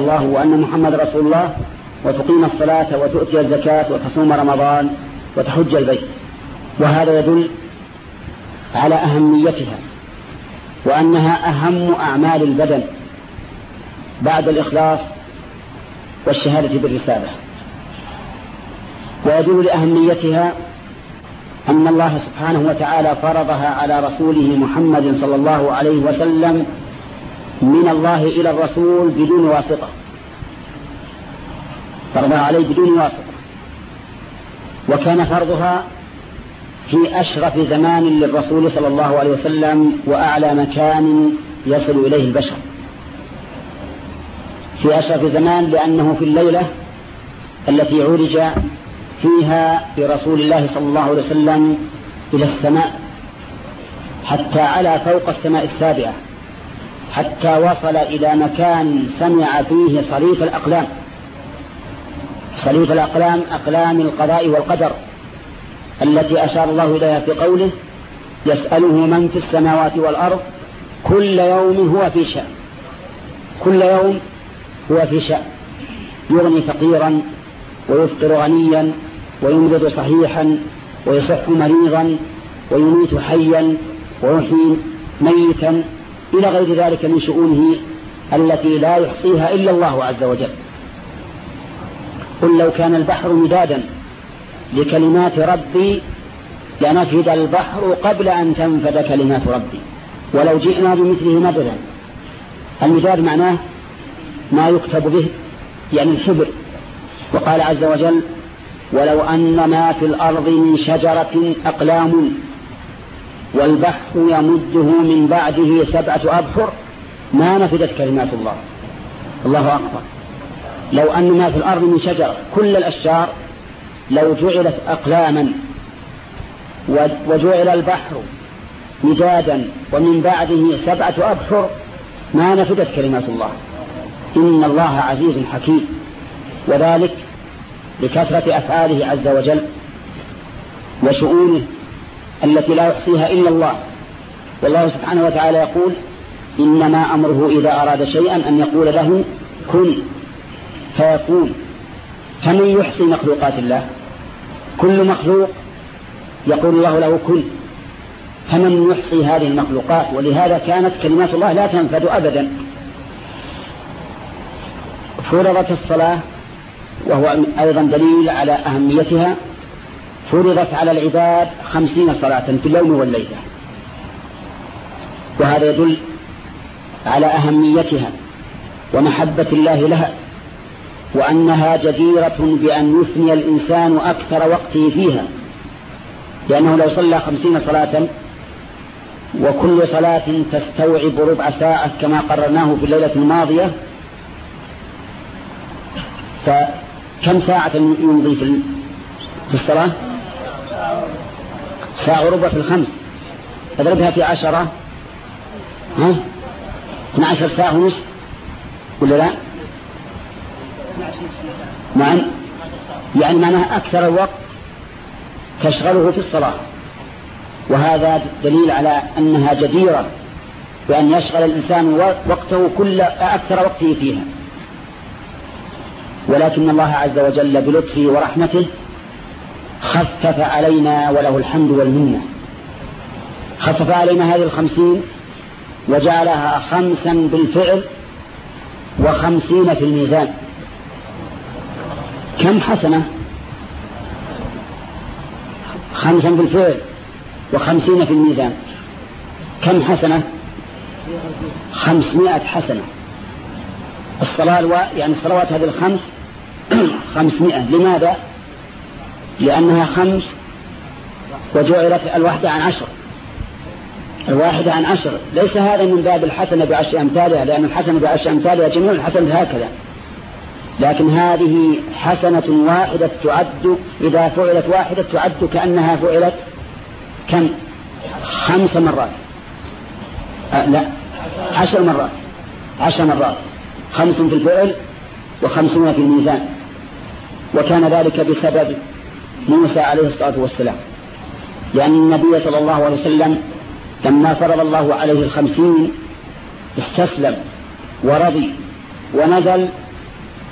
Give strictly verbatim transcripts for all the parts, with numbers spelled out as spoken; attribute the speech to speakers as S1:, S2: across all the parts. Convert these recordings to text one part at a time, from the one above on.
S1: الله وأن محمد رسول الله، وتقيم الصلاة وتؤتي الزكاة وتصوم رمضان وتحج البيت. وهذا يدل على أهميتها وأنها أهم أعمال البدن بعد الإخلاص والشهادة بالرسالة. ويدل لأهميتها أن الله سبحانه وتعالى فرضها على رسوله محمد صلى الله عليه وسلم من الله إلى الرسول بدون واسطة، فرضها عليه بدون واسطة. وكان فرضها في أشرف زمان للرسول صلى الله عليه وسلم وأعلى مكان يصل إليه البشر، في أشرف زمان لأنه في الليلة التي عرج فيها برسول الله صلى الله عليه وسلم إلى السماء حتى على فوق السماء السابعة، حتى وصل إلى مكان سمع فيه صريف الأقلام، صريف الأقلام أقلام القضاء والقدر التي أشار الله إليها في قوله: يسأله من في السماوات والأرض كل يوم هو في شأن. كل يوم هو في شأن، يغني فقيرا ويفطر غنيا ويمرض صحيحا ويصح مريضا ويميت حيا ويحيي ميتا إلى غير ذلك من شؤونه التي لا يحصيها إلا الله عز وجل. قل لو كان البحر مدادا لكلمات ربي لنفد البحر قبل أن تنفد كلمات ربي ولو جئنا بمثله مددا. المداد معناه ما يكتب به، يعني الحبر. وقال عز وجل: ولو أن ما في الأرض من شجرة أقلام والبحر يمده من بعده سبعة أبحر ما نفدت كلمات الله. الله أكبر. لو أن ما في الأرض من شجرة، كل الأشجار لو جعلت أقلاما وجعل البحر مدادا ومن بعده سبعة أبحر ما نفدت كلمات الله. إن الله عزيز حكيم، وذلك لكثرة أفعاله عز وجل وشؤونه التي لا يحصيها إلا الله. والله سبحانه وتعالى يقول: إنما أمره إذا أراد شيئا أن يقول له كن فيكون. فمن يحصي مخلوقات الله؟ كل مخلوق يقول الله له كن، فمن يحصي هذه المخلوقات؟ ولهذا كانت كلمات الله لا تنفد أبدا. فرضت الصلاة، وهو أيضا دليل على أهميتها، فرضت على العباد خمسين صلاة في اليوم والليلة، وهذا يدل على أهميتها ومحبة الله لها، وأنها جديرة بأن يفني الإنسان أكثر وقته فيها، لأنه لو صلى خمسين صلاة وكل صلاة تستوعب ربع ساعة كما قررناه في الليلة الماضية، فكم ساعة يمضي في الصلاة؟ ساعة وربع في الخمس، اضربها في عشرة، ها اثنى عشر ساعة ونصف ولا لا؟ نعم، يعني معناها أكثر الوقت تشغله في الصلاة. وهذا دليل على أنها جديرة بأن يشغل الإنسان وقته كل أكثر وقته فيها. ولكن الله عز وجل بلطفه ورحمته خفف علينا وله الحمد والمنة، خفف علينا هذه الخمسين وجعلها خمسا بالفعل وخمسين في الميزان. كم حسنة؟ خمسا بالفعل وخمسين في الميزان. كم حسنة؟ خمسمائة حسنة. الصلاة الو... يعني الصلوات هذه الخمس خمسمائة. لماذا؟ لأنها خمس وجعلت الواحدة عن عشر، الواحدة عن عشر. ليس هذا من باب الحسنة بعشر أمثالها، لأن الحسنة بعشر أمثالها جميع الحسنة هكذا، لكن هذه حسنة واحدة تعد، إذا فعلت واحدة تعد كأنها فعلت كم؟ خمس مرات. أه لا، عشر مرات. عشر مرات، خمس في الفعل وخمسون في الميزان. وكان ذلك بسبب موسى عليه الصلاة والسلام، لأن النبي صلى الله عليه وسلم لما فرض الله عليه الخمسين استسلم ورضي ونزل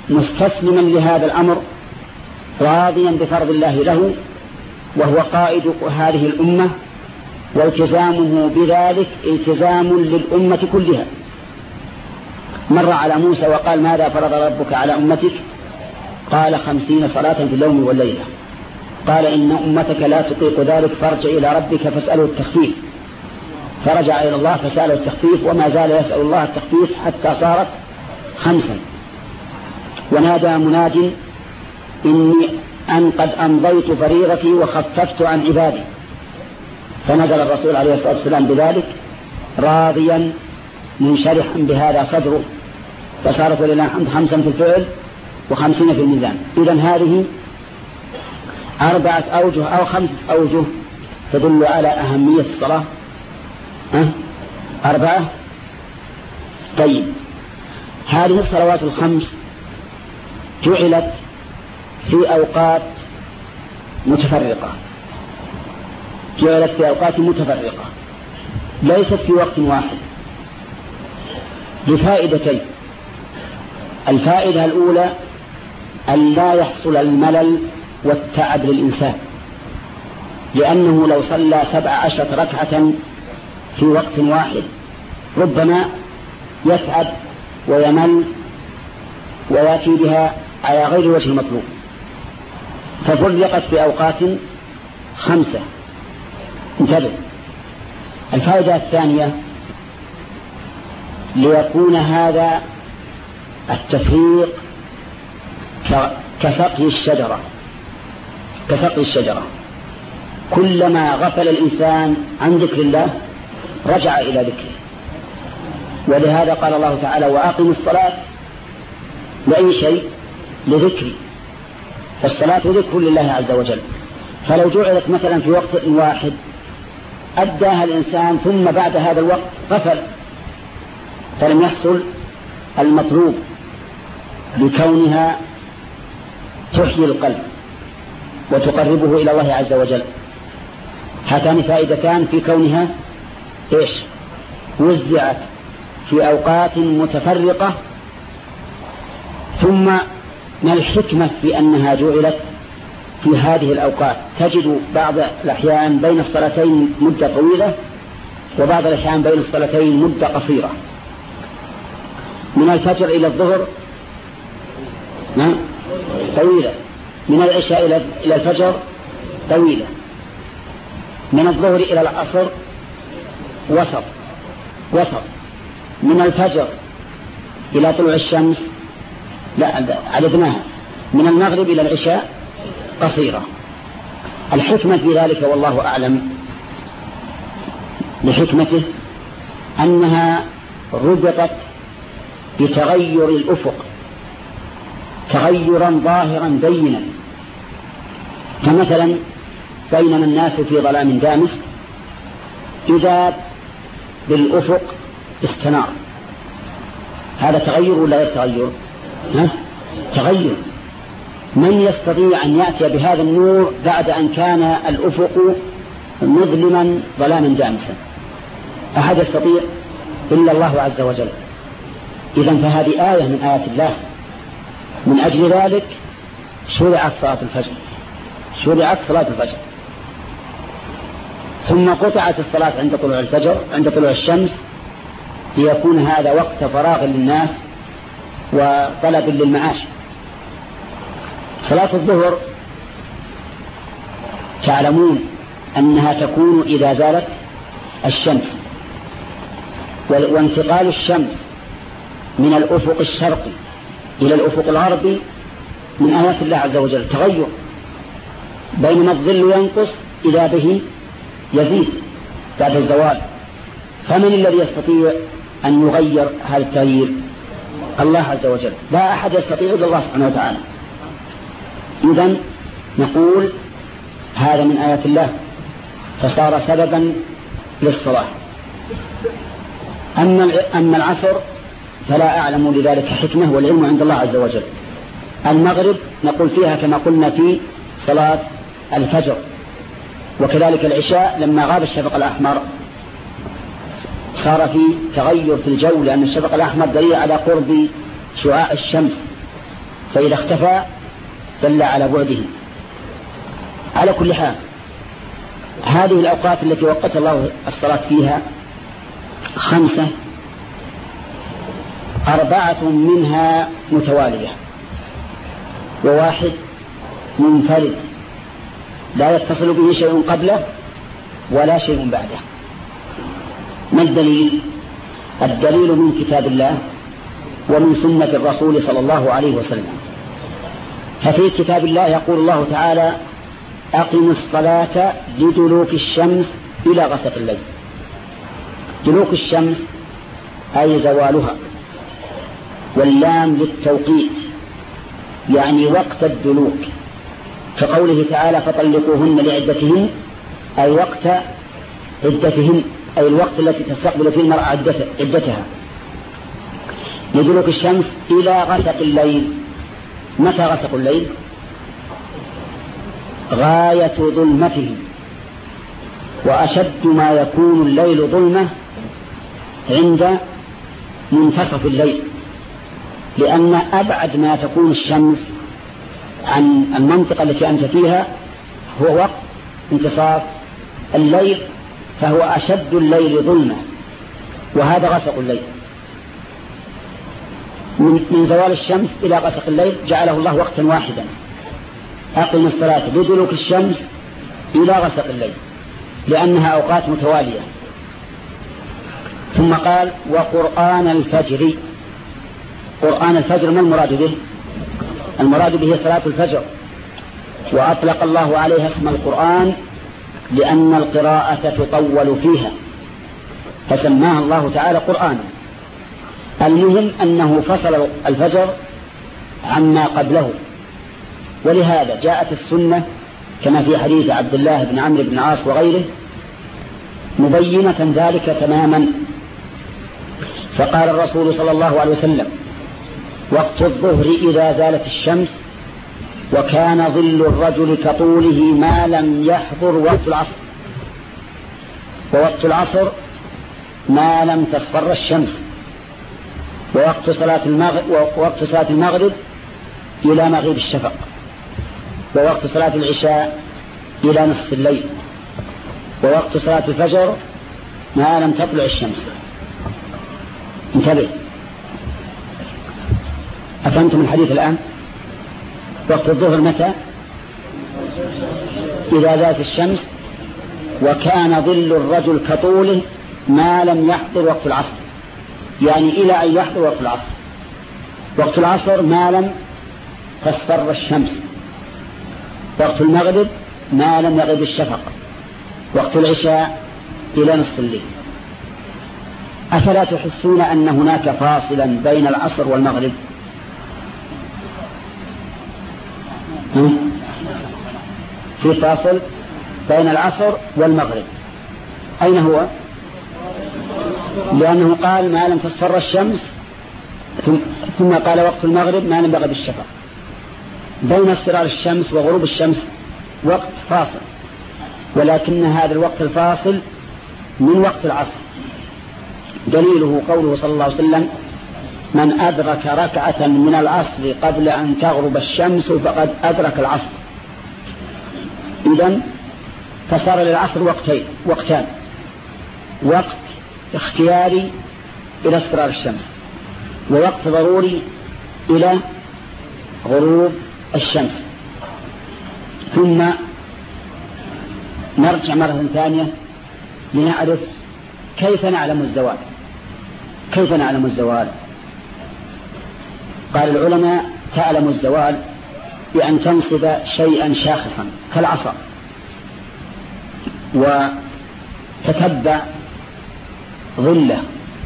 S1: مستسلما لهذا الأمر راضيا بفرض الله له، وهو قائد هذه الأمة، والتزامه بذلك التزام للأمة كلها. مر على موسى وقال: ماذا فرض ربك على أمتك؟ قال: خمسين صلاة في اليوم والليلة. قال: إن أمتك لا تطيق ذلك، فارجع إلى ربك فاسأله التخفيف. فرجع إلى الله فسأله التخفيف، وما زال يسأل الله التخفيف حتى صارت خمسا. ونادى مناد: إني أن قد أمضيت فريضتي وخففت عن عبادي. فنزل الرسول عليه الصلاة والسلام بذلك راضيا منشرحا بهذا صدره، فصارت ولله الحمد خمسا في الفعل وخمسين في الميزان. إذن هذه أربعة أوجه أو خمسة أوجه تدل على أهمية الصلاة. أه؟ أربعة. طيب، هذه الصلوات الخمس جعلت في أوقات متفرقة، جعلت في أوقات متفرقة ليست في وقت واحد لفائدتين. الفائدة الأولى أن لا يحصل الملل والتعب للإنسان، لأنه لو صلى سبع عشر ركعة في وقت واحد ربما يتعب ويمل ويأتي بها على غير وجه المطلوب، ففرقت في أوقات خمسة. انتبه. الفائدة الثانية ليكون هذا التفريق كسقي الشجرة، كسقي الشجرة كلما غفل الإنسان عن ذكر الله رجع إلى ذكره. ولهذا قال الله تعالى: وأقم الصلاة لأي شيء؟ لذكري. فالصلاة ذكر لله عز وجل، فلو جعلت مثلا في وقت واحد أداها الإنسان ثم بعد هذا الوقت غفل فلم يحصل المطلوب بكونها تحيي القلب وتقربه إلى الله عز وجل. هاتان فائدتان في كونها إيش؟ وزعت في أوقات متفرقة. ثم ما الحكمة في أنها جعلت في هذه الأوقات؟ تجد بعض الأحيان بين الصلاتين مدة طويلة، وبعض الأحيان بين الصلاتين مدة قصيرة. من الفجر إلى الظهر طويلة، من العشاء إلى الفجر طويلة، من الظهر إلى العصر وسط وسط، من الفجر إلى طلوع الشمس لا عددناها، من المغرب إلى العشاء قصيرة. الحكمة في ذلك والله أعلم لحكمته أنها ربطت بتغير الأفق تغيرا ظاهرا بينا. فمثلا بينما الناس في ظلام دامس إذا بالأفق استنار، هذا تغير ولا يتغير؟ ها؟ تغير. من يستطيع أن يأتي بهذا النور بعد أن كان الأفق مظلما ظلاما دامسا؟ أحد يستطيع إلا الله عز وجل. إذن فهذه آية من آيات الله. من أجل ذلك شرعت صلاة الفجر، شرعت صلاة الفجر، ثم قطعت الصلاة عند طلوع الفجر عند طلوع الشمس ليكون هذا وقت فراغ للناس وطلب للمعاش. صلاة الظهر تعلمون أنها تكون إذا زالت الشمس، وانتقال الشمس من الأفق الشرقي إلى الأفق الغربي من آيات الله عز وجل، تغير. بينما الظل ينقص إذا به يزيد بعد الزوال. فمن الذي يستطيع أن يغير هذا التغيير؟ الله عز وجل، لا أحد يستطيع إلا الله سبحانه وتعالى. إذن نقول هذا من آيات الله فصار سببا للصلاة. أما العصر فلا أعلم لذلك حكمة، والعلم عند الله عز وجل. المغرب نقول فيها كما قلنا في صلاة الفجر، وكذلك العشاء لما غاب الشفق الأحمر صار في تغير في الجو، لأن الشفق الأحمر دليل على قرب شعاع الشمس، فإذا اختفى دل على بعده. على كل حال هذه الأوقات التي وقت الله الصلاة فيها خمسة، أربعة منها متوالية وواحد منفرد لا يتصل به شيء قبله ولا شيء بعده. ما الدليل؟ الدليل من كتاب الله ومن سنة الرسول صلى الله عليه وسلم. ففي كتاب الله يقول الله تعالى: أقم الصلاة لدلوك الشمس إلى غسق الليل. دلوك الشمس أي زوالها، واللام للتوقيت يعني وقت الدلوك، كقوله تعالى: فطلقوهن لعدتهن أي وقت عدتهن، أي الوقت التي تستقبل فيه المرأة عدتها. لدلوك الشمس إلى غسق الليل. متى غسق الليل؟ غاية ظلمته، وأشد ما يكون الليل ظلمة عند منتصف الليل، لأن أبعد ما تكون الشمس عن المنطقة التي أنت فيها هو وقت انتصاف الليل، فهو أشد الليل ظلمة، وهذا غسق الليل. من زوال الشمس إلى غسق الليل جعله الله وقتا واحدا. أقم الصلاة بدلوك الشمس إلى غسق الليل، لأنها أوقات متوالية. ثم قال: وقرآن الفجر. قرآن الفجر ما المراد به؟ المراد به صلاة الفجر، وأطلق الله عليها اسم القرآن لأن القراءة تطول فيها فسماها الله تعالى قرآنا. المهم أنه فصل الفجر عما قبله، ولهذا جاءت السنة كما في حديث عبد الله بن عمرو بن العاص وغيره مبينة ذلك تماما. فقال الرسول صلى الله عليه وسلم: وقت الظهر إذا زالت الشمس، وكان ظل الرجل كطوله ما لم يحضر وقت العصر. ووقت العصر ما لم تصفر الشمس، ووقت صلاة المغرب, ووقت صلاة المغرب إلى مغيب الشفق، ووقت صلاة العشاء إلى نصف الليل، ووقت صلاة الفجر ما لم تطلع الشمس. انتبه، أفهمتم الحديث الآن؟ وقت الظهر متى؟ إذا زالت الشمس، وكان ظل الرجل كطوله ما لم يحضر وقت العصر، يعني إلى أن يحضر وقت العصر. وقت العصر ما لم تصفر الشمس، وقت المغرب ما لم يغب الشفق، وقت العشاء إلى نصف الليل. أفلا تحسون أن هناك فاصلا بين العصر والمغرب؟ في فاصل بين العصر والمغرب، أين هو؟ لأنه قال ما لم تصفر الشمس، ثم قال وقت المغرب ما لم يغب الشفق. بين اصفرار الشمس وغروب الشمس وقت فاصل، ولكن هذا الوقت الفاصل من وقت العصر. دليله قوله صلى الله عليه وسلم: من أدرك ركعة من العصر قبل أن تغرب الشمس فقد أدرك العصر. إذن فصار للعصر وقتين وقتان: وقت اختياري إلى اصفرار الشمس، ووقت ضروري إلى غروب الشمس. ثم نرجع مرة ثانية لنعرف كيف نعلم الزوال. كيف نعلم الزوال؟ قال العلماء: تعلم الزوال بأن تنصب شيئا شاخصا كالعصا، وتتبع ظله.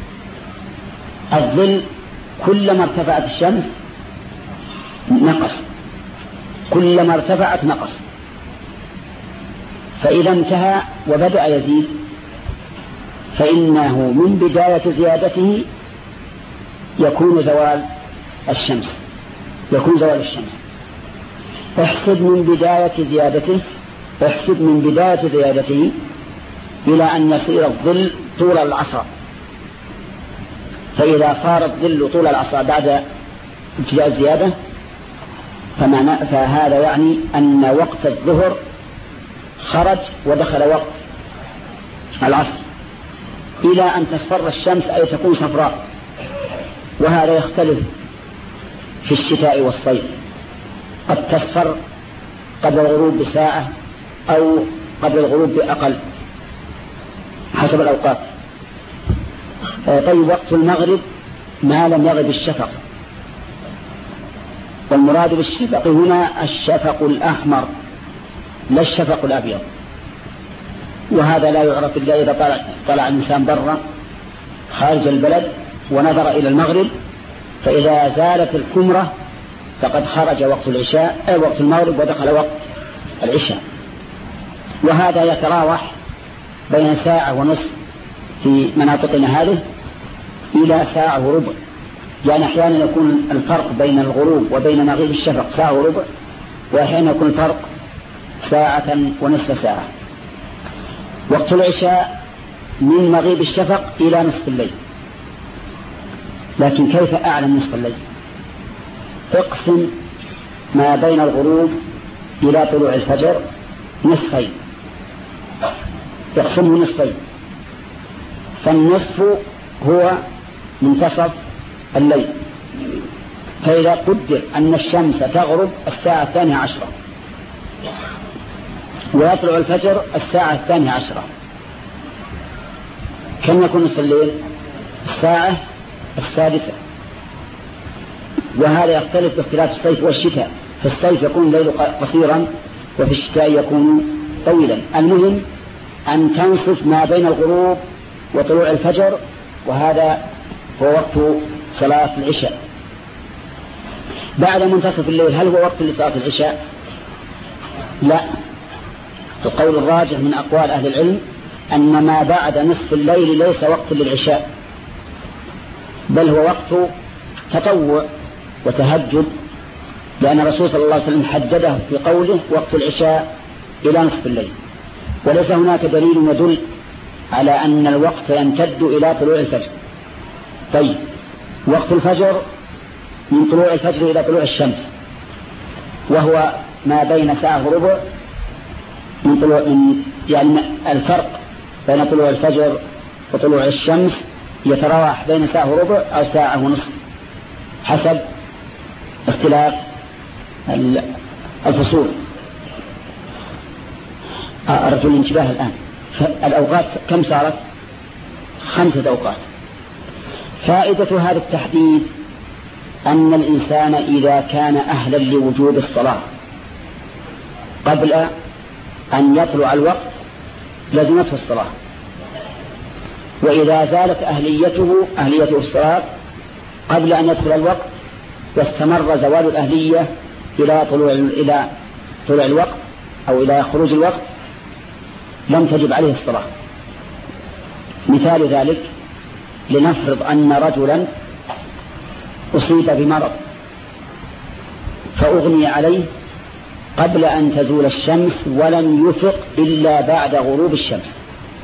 S1: الظل كلما ارتفعت الشمس نقص، كلما ارتفعت نقص، فإذا انتهى وبدأ يزيد فإنه من بداية زيادته يكون زوال الشمس، يكون زوال الشمس. احسب من بداية زيادته احسب من بداية زيادته إلى أن يصير الظل طول العصا. فإذا صار الظل طول العصا بعد ابتداء الزيادة فمعنى فهذا يعني أن وقت الظهر خرج ودخل وقت العصر إلى أن تصفر الشمس أي تكون صفراء. وهذا يختلف في الشتاء والصيف، قد تصفر قبل الغروب بساعة أو قبل الغروب بأقل حسب الأوقات. طيب وقت المغرب ما لم يغب الشفق، والمراد بالشفق هنا الشفق الأحمر لا الشفق الأبيض، وهذا لا يعرف إلا إذا طلع, طلع الإنسان برا خارج البلد ونظر إلى المغرب، فإذا زالت الكمرة فقد خرج وقت العشاء أي وقت المغرب ودخل وقت العشاء. وهذا يتراوح بين ساعة ونصف في مناطقنا هذه إلى ساعة وربع، يعني أحيانا يكون الفرق بين الغروب وبين مغيب الشفق ساعة وربع، وأحيانا يكون الفرق ساعة ونصف ساعة. وقت العشاء من مغيب الشفق إلى نصف الليل. لكن كيف أعلم نصف الليل؟ اقسم ما بين الغروب إلى طلوع الفجر نصفين، يقسمه نصفين، فالنصف هو منتصف الليل. فإذا قدر أن الشمس تغرب الساعة الثانية عشرة ويطلع الفجر الساعة الثانية عشرة، كم يكون نصف الليل؟ الساعة السادسة. وهذا يختلف باختلاف الصيف والشتاء، في الصيف يكون الليل قصيرا وفي الشتاء يكون طويلا. المهم أن تنصف ما بين الغروب وطلوع الفجر، وهذا هو وقت صلاة العشاء. بعد منتصف الليل هل هو وقت لصلاة العشاء؟ لا، القول الراجح من أقوال أهل العلم أن ما بعد نصف الليل ليس وقت للعشاء، بل هو وقت تطوع وتهجد، لأن الرسول صلى الله عليه وسلم حدده في قوله وقت العشاء إلى نصف الليل، وليس هناك دليل يدل على أن الوقت يمتد إلى طلوع الفجر. طيب وقت الفجر من طلوع الفجر إلى طلوع الشمس، وهو ما بين ساعة وربع من طلوع من يعني الفرق بين طلوع الفجر وطلوع الشمس يتراوح بين ساعة وربع أو ساعة ونصف حسب اختلاف الفصول. أردت الانتباه الآن، الأوقات كم صارت؟ خمسة أوقات. فائدة هذا التحديد أن الإنسان إذا كان أهلا لوجوب الصلاة قبل أن يطلع الوقت لزمته الصلاة، وإذا زالت أهليته أهليته الصلاة قبل أن يدخل الوقت واستمر زوال الأهلية إلى طلوع إلى طلوع الوقت أو إلى خروج الوقت لم تجب عليه الصلاة. مثال ذلك لنفرض أن رجلا أصيب بمرض فأغني عليه قبل أن تزول الشمس ولم يفق إلا بعد غروب الشمس،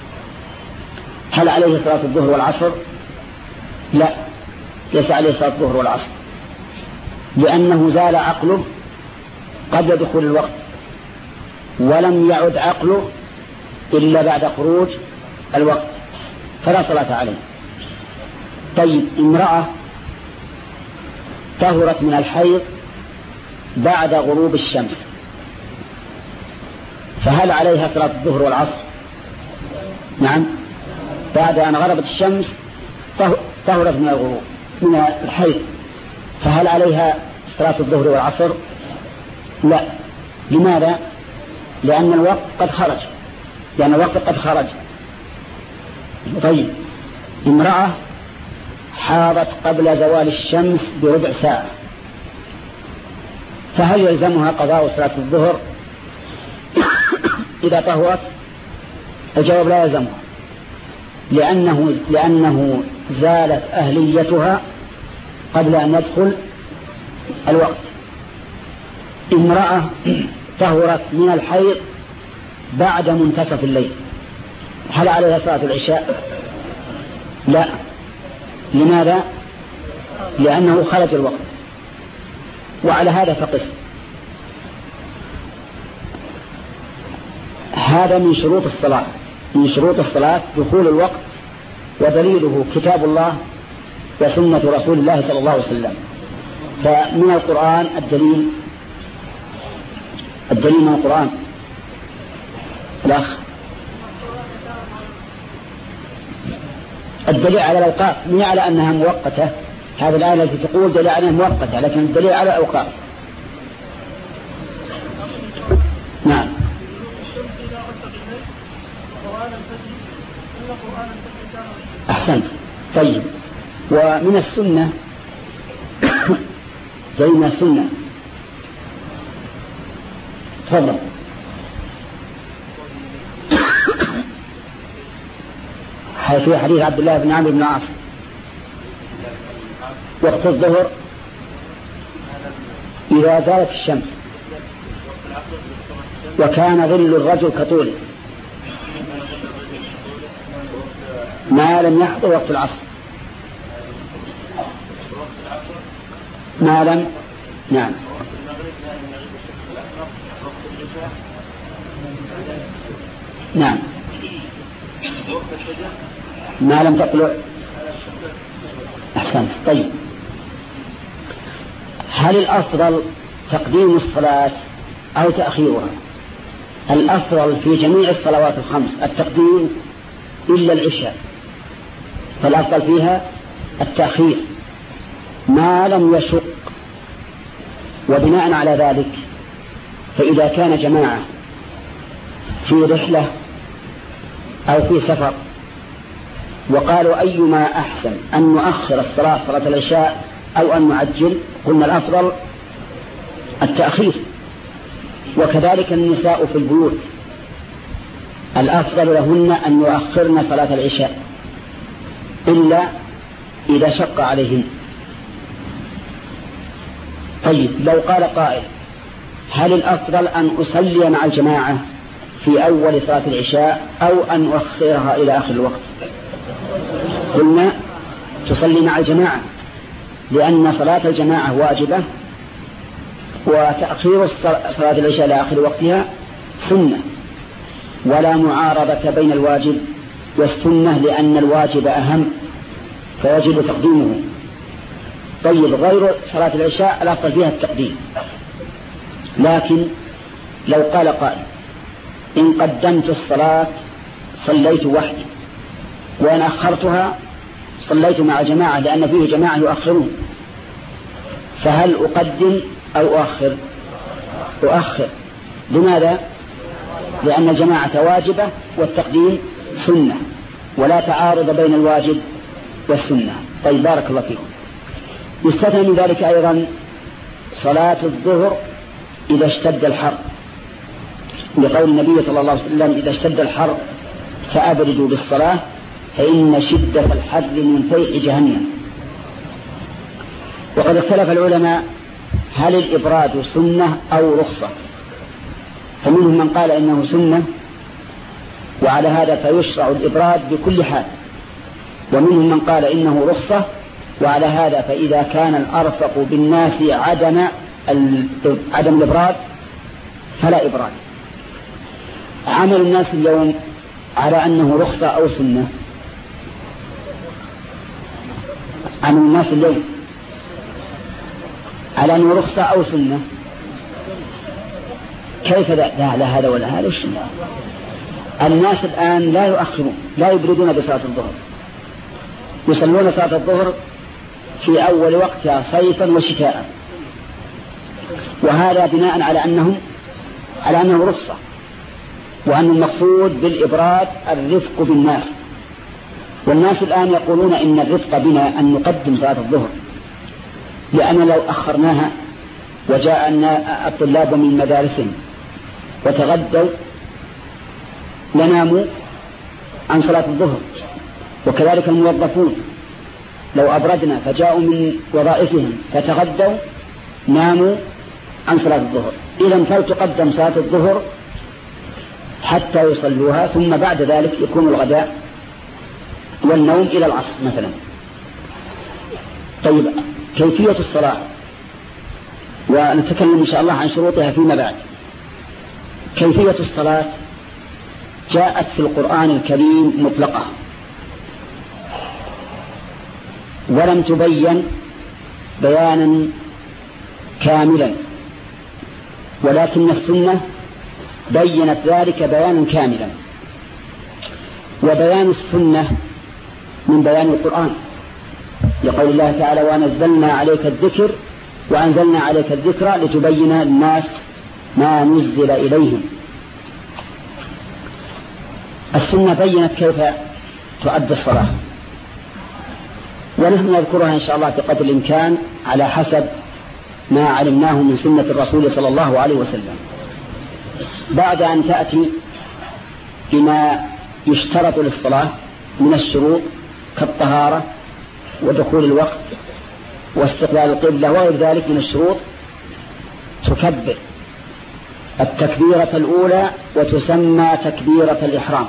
S1: هل عليه صلاة الظهر والعصر؟ لا، ليس عليه صلاة الظهر والعصر، لأنه زال عقله قبل دخول الوقت ولم يعد عقله إلا بعد خروج الوقت، فلا صلاة عليه. طيب امرأة طهرت من الحيض بعد غروب الشمس، فهل عليها صلاة الظهر والعصر؟ نعم، بعد أن غربت الشمس طهرت من الغروب من الحيض، فهل عليها صلاة الظهر والعصر؟ لا. لماذا؟ لأن الوقت قد خرج، لأن الوقت قد خرج. طيب امرأة حاضت قبل زوال الشمس بربع ساعة، فهل يلزمها قضاء صلاة الظهر إذا طهرت؟ الجواب لا يلزمها، لأنه, لأنه زالت أهليتها قبل أن يدخل الوقت. امرأة طهرت من الحيض بعد منتصف الليل، هل عليها صلاة العشاء؟ لا. لماذا؟ لأنه خرج الوقت. وعلى هذا فقس، هذا من شروط الصلاة، من شروط الصلاة دخول الوقت، ودليله كتاب الله وسنة رسول الله صلى الله عليه وسلم. فمن القرآن الدليل الدليل من القرآن الأخ الدليل على الأوقات، مو على أنها مؤقتة. هذا الآية التي تقول دليل على أنها مؤقتة، لكن الدليل على الأوقات. نعم. أحسنت. طيب، ومن السنة بين السنة تفضل. في حديث عبد الله بن عمرو بن العاص وقت الظهر إذا زالت الشمس وكان ظل الرجل كطوله ما لم يحضر وقت العصر، ما لم نعم نعم ما لم تطلع. أحسنت. طيب، هل الأفضل تقديم الصلاة أو تأخيرها؟ الأفضل في جميع الصلوات الخمس التقديم إلا العشاء، فالأفضل فيها التأخير ما لم يشق. وبناء على ذلك فإذا كان جماعة في رحلة أو في سفر وقالوا أيما أحسن أن نؤخر الصلاة صلاة العشاء أو أن نعجل، قلنا الأفضل التأخير. وكذلك النساء في البيوت الأفضل لهن أن يؤخرن صلاة العشاء إلا إذا شق عليهن. طيب، لو قال قائل هل الأفضل أن أصلي مع الجماعة في أول صلاة العشاء أو أن أؤخرها إلى آخر الوقت؟ قلنا تصلي مع الجماعة، لأن صلاة الجماعة واجبة، وتأخير صلاة العشاء إلى آخر وقتها سنة، ولا معارضة بين الواجب والسنة، لأن الواجب أهم فيجب تقديمه. طيب، غير صلاة العشاء الأفضل فيها التقديم. لكن لو قال قائل إن قدمت الصلاة صليت وحدي، وإن أخرتها صليت مع جماعة، لأن فيه جماعة يؤخرون، فهل أقدم أو أؤخر؟ أؤخر. لماذا؟ لأن الجماعة واجبة والتقديم سنة، ولا تعارض بين الواجب والسنة. طيب، بارك الله فيكم. يستثنى من ذلك أيضا صلاة الظهر إذا اشتد الحر، لقول النبي صلى الله عليه وسلم إذا اشتد الحر فأبردوا بالصلاة فإن شدة الحر من فيح جهنم. وقد اختلف العلماء هل الإبراد سنة أو رخصة، فمنهم من قال إنه سنة وعلى هذا فيشرع الإبراد بكل حال، ومنهم من قال إنه رخصة وعلى هذا فإذا كان الأرفق بالناس عدم عدم الإبراد فلا إبراد. عمل الناس اليوم على أنه رخصة أو سنة. عمل الناس اليوم على أنه رخصة أو سنة. كيف لا, لا, لا هذا ولا هذا؟ الناس الآن لا يؤخرون، لا يبردون بصلاة الظهر، يصلون صلاة الظهر في أول وقتها صيفا وشتاء، وهذا بناء على أنهم على أنه رخصة، وأن المقصود بالإبراد الرفق بالناس. والناس الآن يقولون إن الرفق بنا أن نقدم صلاة الظهر، لأن لو أخرناها وجاءنا الطلاب من مدارسهم وتغدوا لناموا عن صلاة الظهر، وكذلك الموظفون لو أبردنا فجاءوا من وظائفهم فتغدوا ناموا عن صلاة الظهر. إذن فلتقدم صلاة الظهر حتى يصلوها، ثم بعد ذلك يكون الغداء والنوم إلى العصر مثلا. طيب، كيفية الصلاة، ونتكلم إن شاء الله عن شروطها فيما بعد. كيفية الصلاة جاءت في القرآن الكريم مطلقة ولم تبين بيانا كاملا، ولكن السنة بينت ذلك بيانا كاملا. وبيان السنة من بيان القرآن، يقول الله تعالى: ونزلنا عليك الذكر وأنزلنا عليك الذكر لتبين للناس ما نزل إليهم. السنة بينت كيف تؤدى الصلاة، ونحن نذكرها إن شاء الله بقدر الإمكان على حسب ما علمناه من سنة الرسول صلى الله عليه وسلم. بعد أن تأتي بما يشترط للصلاة من الشروط كالطهارة ودخول الوقت واستقبال القبلة وغير ذلك من الشروط، تكبر التكبيرة الأولى وتسمى تكبيرة الإحرام،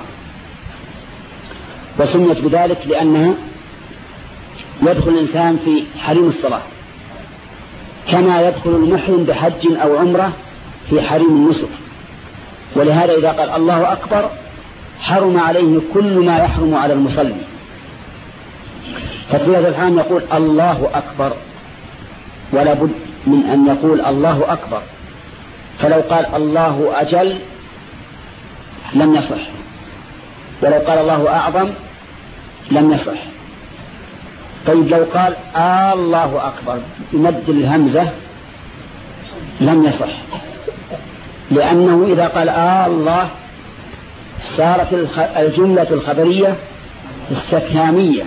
S1: وسميت بذلك لأنها يدخل الإنسان في حريم الصلاة كما يدخل المحرم بحج أو عمرة في حريم النسك. ولهذا إذا قال الله أكبر حرم عليه كل ما يحرم على المصلي. تكبيرة الإحرام يقول الله أكبر، ولا بد من أن يقول الله أكبر، فلو قال الله أجل لم يصح، ولو قال الله أعظم لم يصح. طيب لو قال آه الله أكبر بمد الهمزة لم يصح، لأنه إذا قال آه الله صارت الجملة الخبرية استفهامية،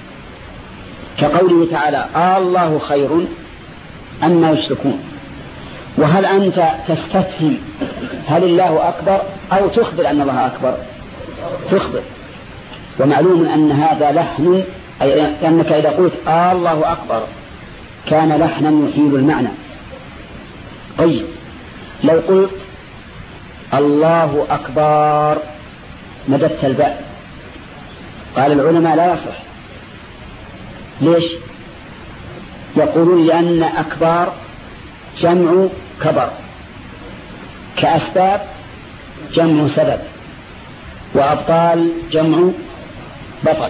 S1: كقوله تعالى آه الله خير أما يشركون. وهل أنت تستفهم هل الله أكبر أو تخبر أن الله أكبر؟ تخبر. ومعلوم أن هذا لحن، أي أنك إذا قلت آه الله أكبر كان لحنا يحيل المعنى. طيب لو قلت الله أكبر مددت الباء، قال العلماء لا يصح. ليش؟ يقولون لأن أكبار جمع كبر، كأسباب جمع سبب، وأبطال جمع بطل.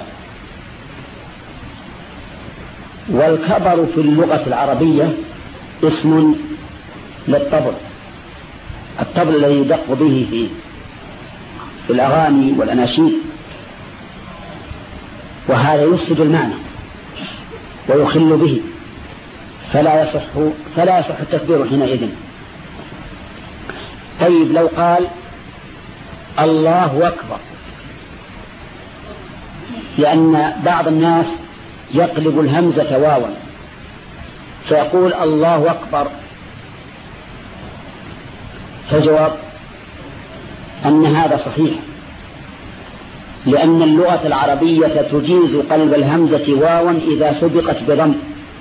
S1: والكبر في اللغة العربية اسم للطبل، الطبل الذي يدق به في في الأغاني والأناشيد، وهذا يفسد المعنى ويخل به، فلا يصح فلا يصح التكبير حينئذ. طيب لو قال الله أكبر، لأن بعض الناس يقلب الهمزة واوا فيقول الله أكبر، فالجواب أن هذا صحيح، لأن اللغة العربية تجيز قلب الهمزة واوا إذا سبقت بضم،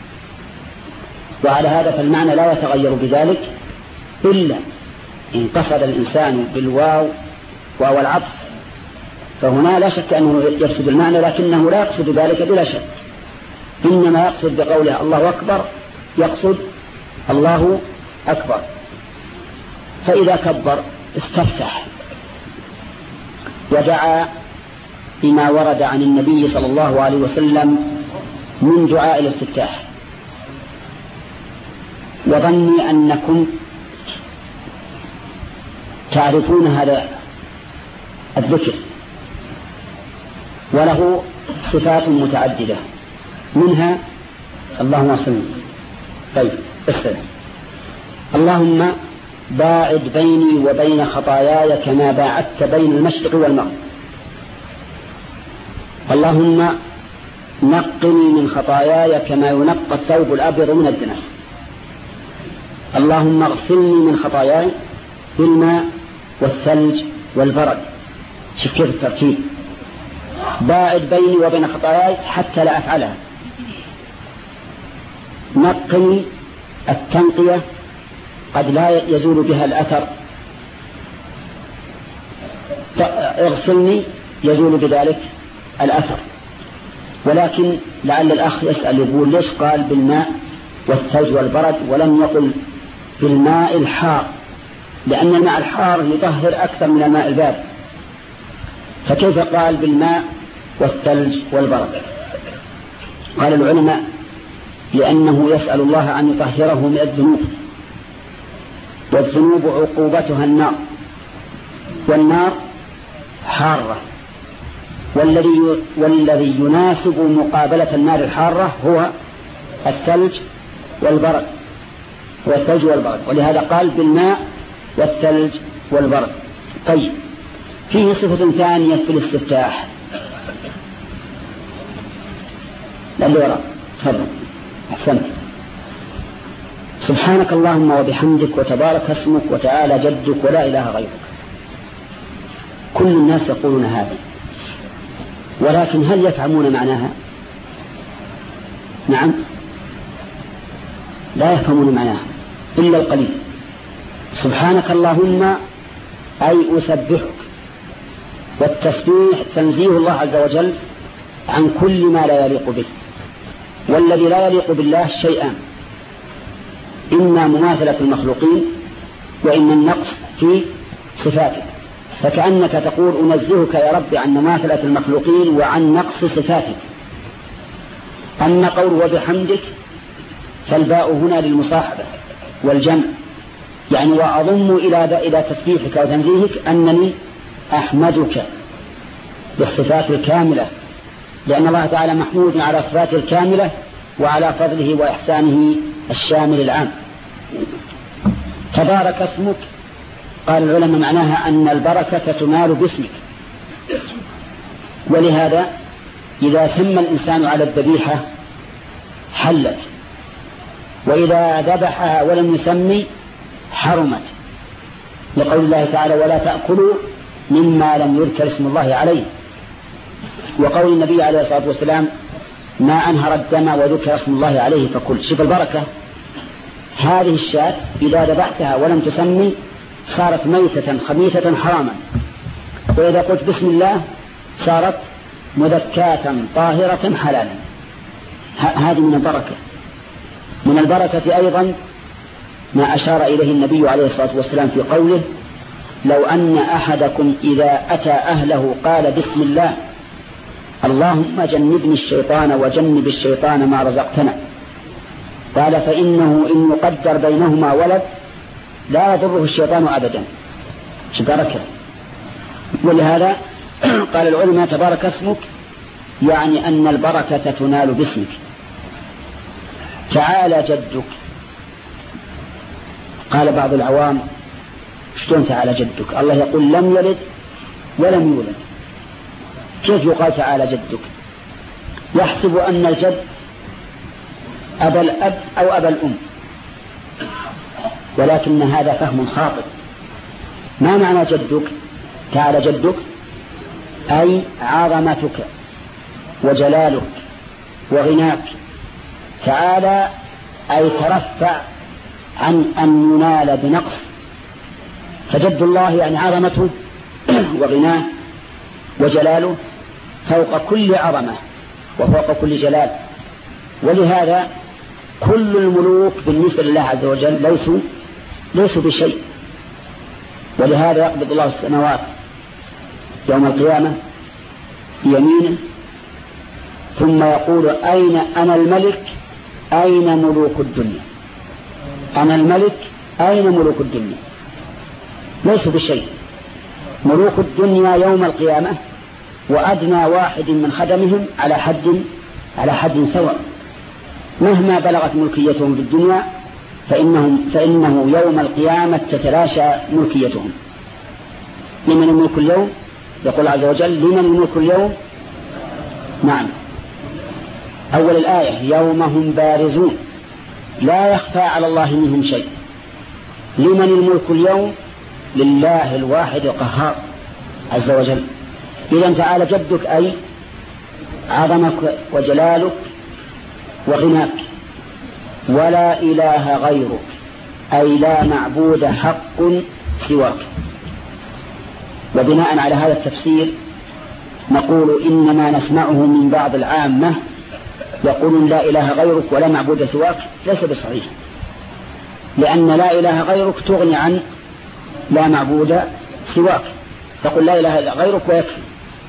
S1: وعلى هذا فالمعنى لا يتغير بذلك إلا إن قصد الإنسان بالواو واو العطف، فهنا لا شك أنه يفسد المعنى، لكنه لا يقصد ذلك بلا شك، إنما يقصد بقوله الله أكبر يقصد الله أكبر. فإذا كبر استفتح ودعا بما ورد عن النبي صلى الله عليه وسلم من دعاء الاستفتاح. وظني أنكم تعرفون هذا الذكر، وله صفات متعددة، منها اللهم صل. طيب السلام. اللهم باعد بيني وبين خطاياي كما باعدت بين المشرق والمغرب. اللهم نقني من خطاياي كما ينقى الثوب الأبيض من الدنس. اللهم اغسلني من خطاياي بالماء والثلج والبرد. شوف كيف الترتيب، باعد بيني وبين خطاياي حتى لا أفعلها. نقني التنقية قد لا يزول بها الأثر، اغسلني يزول بذلك الأثر. ولكن لعل الأخ يسأل يقول ليش قال بالماء والثلج والبرد ولم يقل بالماء الحار؟ لأن الماء الحار يطهر أكثر من الماء البارد، فكيف قال بالماء والثلج والبرد؟ قال العلماء لأنه يسأل الله أن يطهره من الذنوب، والذنوب عقوبتها النار، والنار حارة، والذي والذي يناسب مقابلة النار الحارة هو الثلج والبرد والثلج والبرد، ولهذا قال بالماء والثلج والبرد. طيب، فيه صفة ثانية في الاستفتاح. اللي وراء تفضل. أحسنت. سبحانك اللهم وبحمدك وتبارك اسمك وتعالى جدك ولا إله غيرك. كل الناس يقولون هذا، ولكن هل يفهمون معناها؟ نعم، لا يفهمون معناها إلا القليل. سبحانك اللهم أي أسبحك، والتسبيح تنزيه الله عز وجل عن كل ما لا يليق به، والذي لا يليق بالله شيئان: إما مماثلة المخلوقين، وإما النقص في صفاتك. فكأنك تقول أنزهك يا رب عن مماثلة المخلوقين وعن نقص صفاتك. أما قول وبحمدك فالباء هنا للمصاحبة والجمع، يعني وأضم إلى إلى تسبيحك وتنزيهك أنني أحمدك بالصفات الكاملة، لأن الله تعالى محمود على صفاته الكاملة وعلى فضله وإحسانه الشامل العام. تبارك اسمك، قال العلماء معناها أن البركة تنال باسمك، ولهذا إذا سمى الإنسان على الذبيحة حلت، وإذا ذبحها ولم يسمي حرمت، لقول الله تعالى ولا تأكلوا مما لم يذكر اسم الله عليه، وقول النبي عليه الصلاة والسلام ما أنهر الدم وذكر اسم الله عليه فكل. شوف البركة، هذه الشاة إذا ذبحتها ولم تسمي صارت ميتة خبيثة حراما، وإذا قلت بسم الله صارت مذكاة طاهرة حلالا. هذه من البركة. من البركة أيضا ما أشار إليه النبي عليه الصلاة والسلام في قوله لو أن أحدكم إذا أتى أهله قال بسم الله اللهم جنبني الشيطان وجنب الشيطان ما رزقتنا، قال فإنه إن يقدر بينهما ولد لا يضره الشيطان أبدا. بركة. ولهذا قال العلماء تبارك اسمك يعني أن البركة تنال باسمك. تعالى جدك، قال بعض العوام شلون تعالى جدك؟ الله يقول لم يلد ولم يولد، كيف يقال تعالى جدك؟ يحسب أن الجد أبا الأب أو أبا الأم، ولكن هذا فهم خاطئ. ما معنى جدك؟ تعالى جدك أي عظمتك وجلالك وغناك. تعالى أي ترفع عن أن ينال بنقص، فجد الله يعني عظمته وغناه وجلاله فوق كل عظمة وفوق كل جلال. ولهذا كل الملوك بالنسبة لله عز وجل ليسوا ليسوا بشيء. ولهذا يقبض الله السماوات يوم القيامة بيمينه ثم يقول أين أنا الملك أين ملوك الدنيا؟ أنا الملك أين ملوك الدنيا؟ ليسوا بشيء. ملوك الدنيا يوم القيامة وأدنى واحد من خدمهم على حد على حد سواء، مهما بلغت ملكيتهم في الدنيا فإنهم فإنه يوم القيامة تتلاشى ملكيتهم. لمن الملك اليوم؟ يقول عز وجل لمن الملك اليوم؟ نعم، أول الآية يوم هم بارزون لا يخفى على الله منهم شيء. لمن الملك اليوم؟ لله الواحد القهار عز وجل. إذن تعالى جدك أي عظمك وجلالك وغناك، ولا إله غيرك أي لا معبود حق سواك. وبناء على هذا التفسير نقول إنما نسمعه من بعض العامة يقولون لا إله غيرك ولا معبود سواك، ليس بصحيح، لأن لا إله غيرك تغني عن لا معبود سواك، تقول لا إله غيرك ويكفي.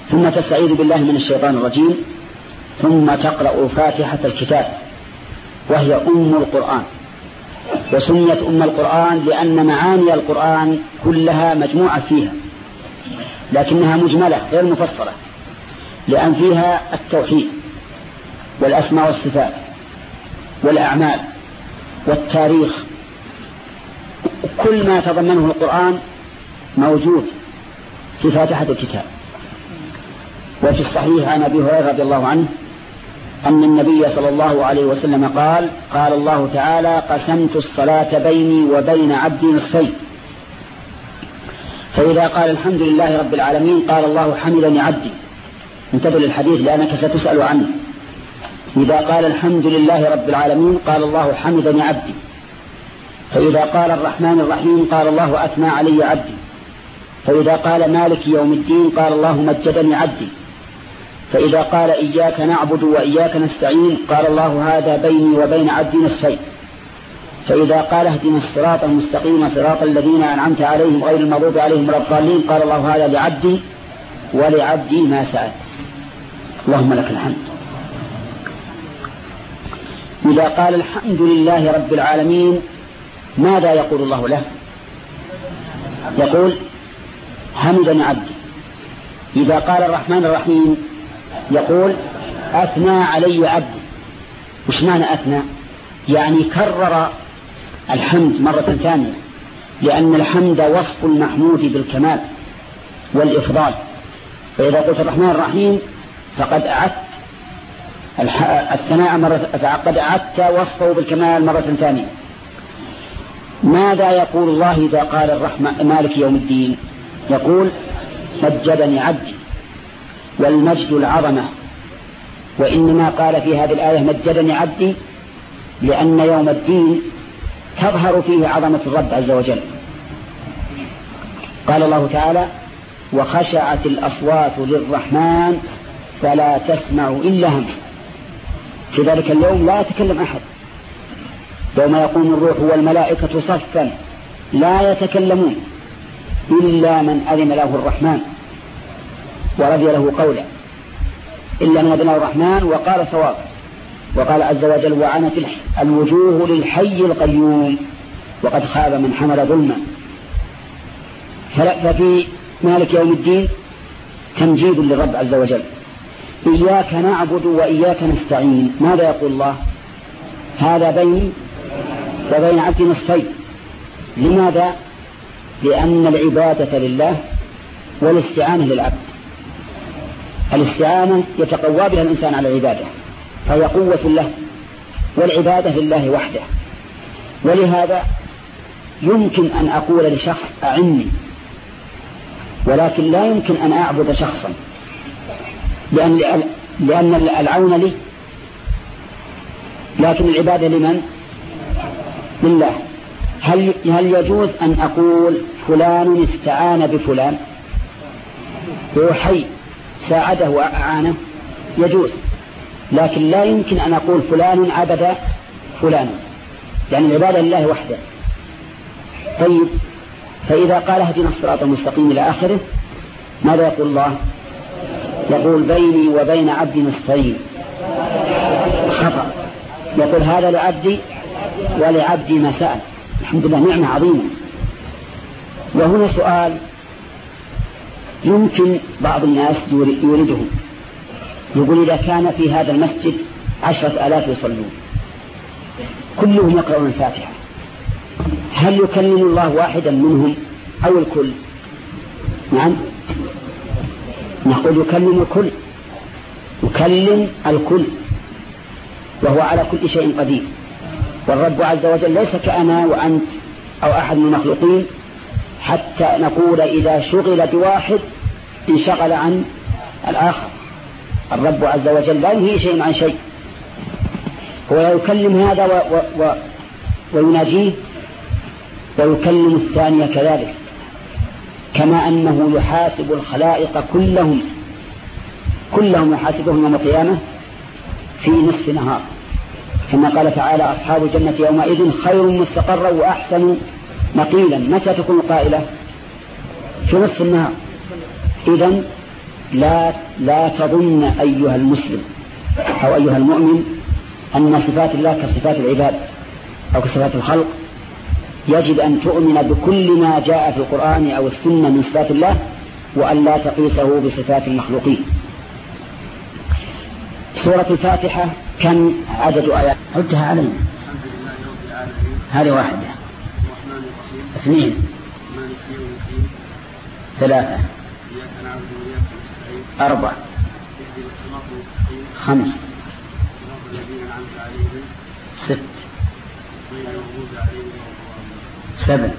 S1: ثم تستعيذ بالله من الشيطان الرجيم، ثم تقرأ فاتحة الكتاب وهي أم القرآن. وسميت أم القرآن لأن معاني القرآن كلها مجموعة فيها، لكنها مجملة غير مفصلة، لأن فيها التوحيد والأسماء والصفات والأعمال والتاريخ، كل ما تضمنه القرآن موجود في فاتحة الكتاب. وفي الصحيح عن أبي هريرة رضي الله عنه أن النبي صلى الله عليه وسلم قال: قال الله تعالى: قسمت الصلاة بيني وبين عبدي نصفين، فإذا قال الحمد لله رب العالمين قال الله: حمدني عبدي. انتبه للحديث لأنك ستسأل عنه. إذا قال الحمد لله رب العالمين قال الله: حمدني عبدي. فإذا قال الرحمن الرحيم قال الله: أثنى علي عبدي. فإذا قال مالك يوم الدين قال الله: مجدني عبدي. فإذا قال إياك نعبد وإياك نستعين قال الله: هذا بيني وبين عبدي نصفين. فإذا قال اهدنا الصراط المستقيم صراط الذين أنعمت عليهم غير المغضوب عليهم ولا الضالين قال الله: هذا لعبدي ولعبدي ما سأل. اللهم لك الحمد. إذا قال الحمد لله رب العالمين ماذا يقول الله له؟ يقول: حمدني عبدي. إذا قال الرحمن الرحيم يقول: أثنى علي عبدي. وش معنى أثنى؟ يعني كرر الحمد مرة ثانية، لأن الحمد وصف المحمود بالكمال والإفضال. فإذا قلت الرحمن الرحيم فقد أعدت الثناء مرة، فقد أعدت وصفه بالكمال مرة ثانية. ماذا يقول الله إذا قال الرحمن مالك يوم الدين؟ يقول: مجدني عبدي. والمجد العظمة، وإنما قال في هذه الآية مجدني عبدي لأن يوم الدين تظهر فيه عظمة الرب عز وجل. قال الله تعالى: وخشعت الأصوات للرحمن فلا تسمع إلا همسا. في ذلك اليوم لا يتكلم أحد، يوم يقوم الروح والملائكة صفا لا يتكلمون إلا من أذن له الرحمن ورضي له قولا، إلا من أذن له الرحمن وقال صواب. وقال عز وجل: وعنت الوجوه للحي القيوم وقد خاب من حمل ظلما. ففي مالك يوم الدين تمجيد للرب عز وجل. إياك نعبد وإياك نستعين، ماذا يقول الله؟ هذا بيني وبين عبدي نصفين. لماذا؟ لأن العبادة لله والاستعانة للعبد. الاستعانة يتقوى بها الإنسان على العبادة، فهي قوة له، والعبادة لله وحده. ولهذا يمكن أن أقول لشخص أعني، ولكن لا يمكن أن أعبد شخصا، لأن لأن العون لي، لكن العبادة لمن؟ لله. هل هل يجوز أن أقول فلان استعان بفلان؟ هو حي ساعده وأعانه، يجوز، لكن لا يمكن أن أقول فلان عبد فلان، لأن العبادة لله وحده. طيب، فإذا قال اهدنا الصراط المستقيم إلى آخره ماذا يقول الله؟ يقول: بيني وبين عبدي نصفين. خطأ، يقول: هذا لعبدي ولعبدي ما سأل. الحمد لله، نعمة عظيمة. وهنا سؤال يمكن بعض الناس يورده، يقول: إذا كان في هذا المسجد عشرة آلاف يصلون كلهم يقرؤون الفاتحة، هل يكلم الله واحدا منهم أو الكل؟ نعم، نقول يكلم الكل، يكلم الكل، وهو على كل شيء قدير. والرب عز وجل ليس كأنا وأنت أو أحد من المخلوقين حتى نقول إذا شغل بواحد انشغل عن الآخر. الرب عز وجل لا ينهي شيء عن شيء، هو يكلم هذا و و و ويناجيه، ويكلم الثانية كذلك، كما أنه يحاسب الخلائق كلهم كلهم يحاسبهم يوم القيامة في نصف نهار، كما قال تعالى: أصحاب الجنة يومئذ خير مستقرا وأحسن مقيلا. متى تكون قائلة؟ في نصف النهار. إذن لا, لا تظن أيها المسلم أو أيها المؤمن أن صفات الله كصفات العباد أو كصفات الخلق. يجب أن تؤمن بكل ما جاء في القرآن أو السنة من صفات الله، وأن لا تقيسه بصفات المخلوقين. سورة الفاتحة كم عدد آيات؟ عدها علينا. هذه واحدة، اثنين، ثلاثة، أربعة، خمس، ست، سبع.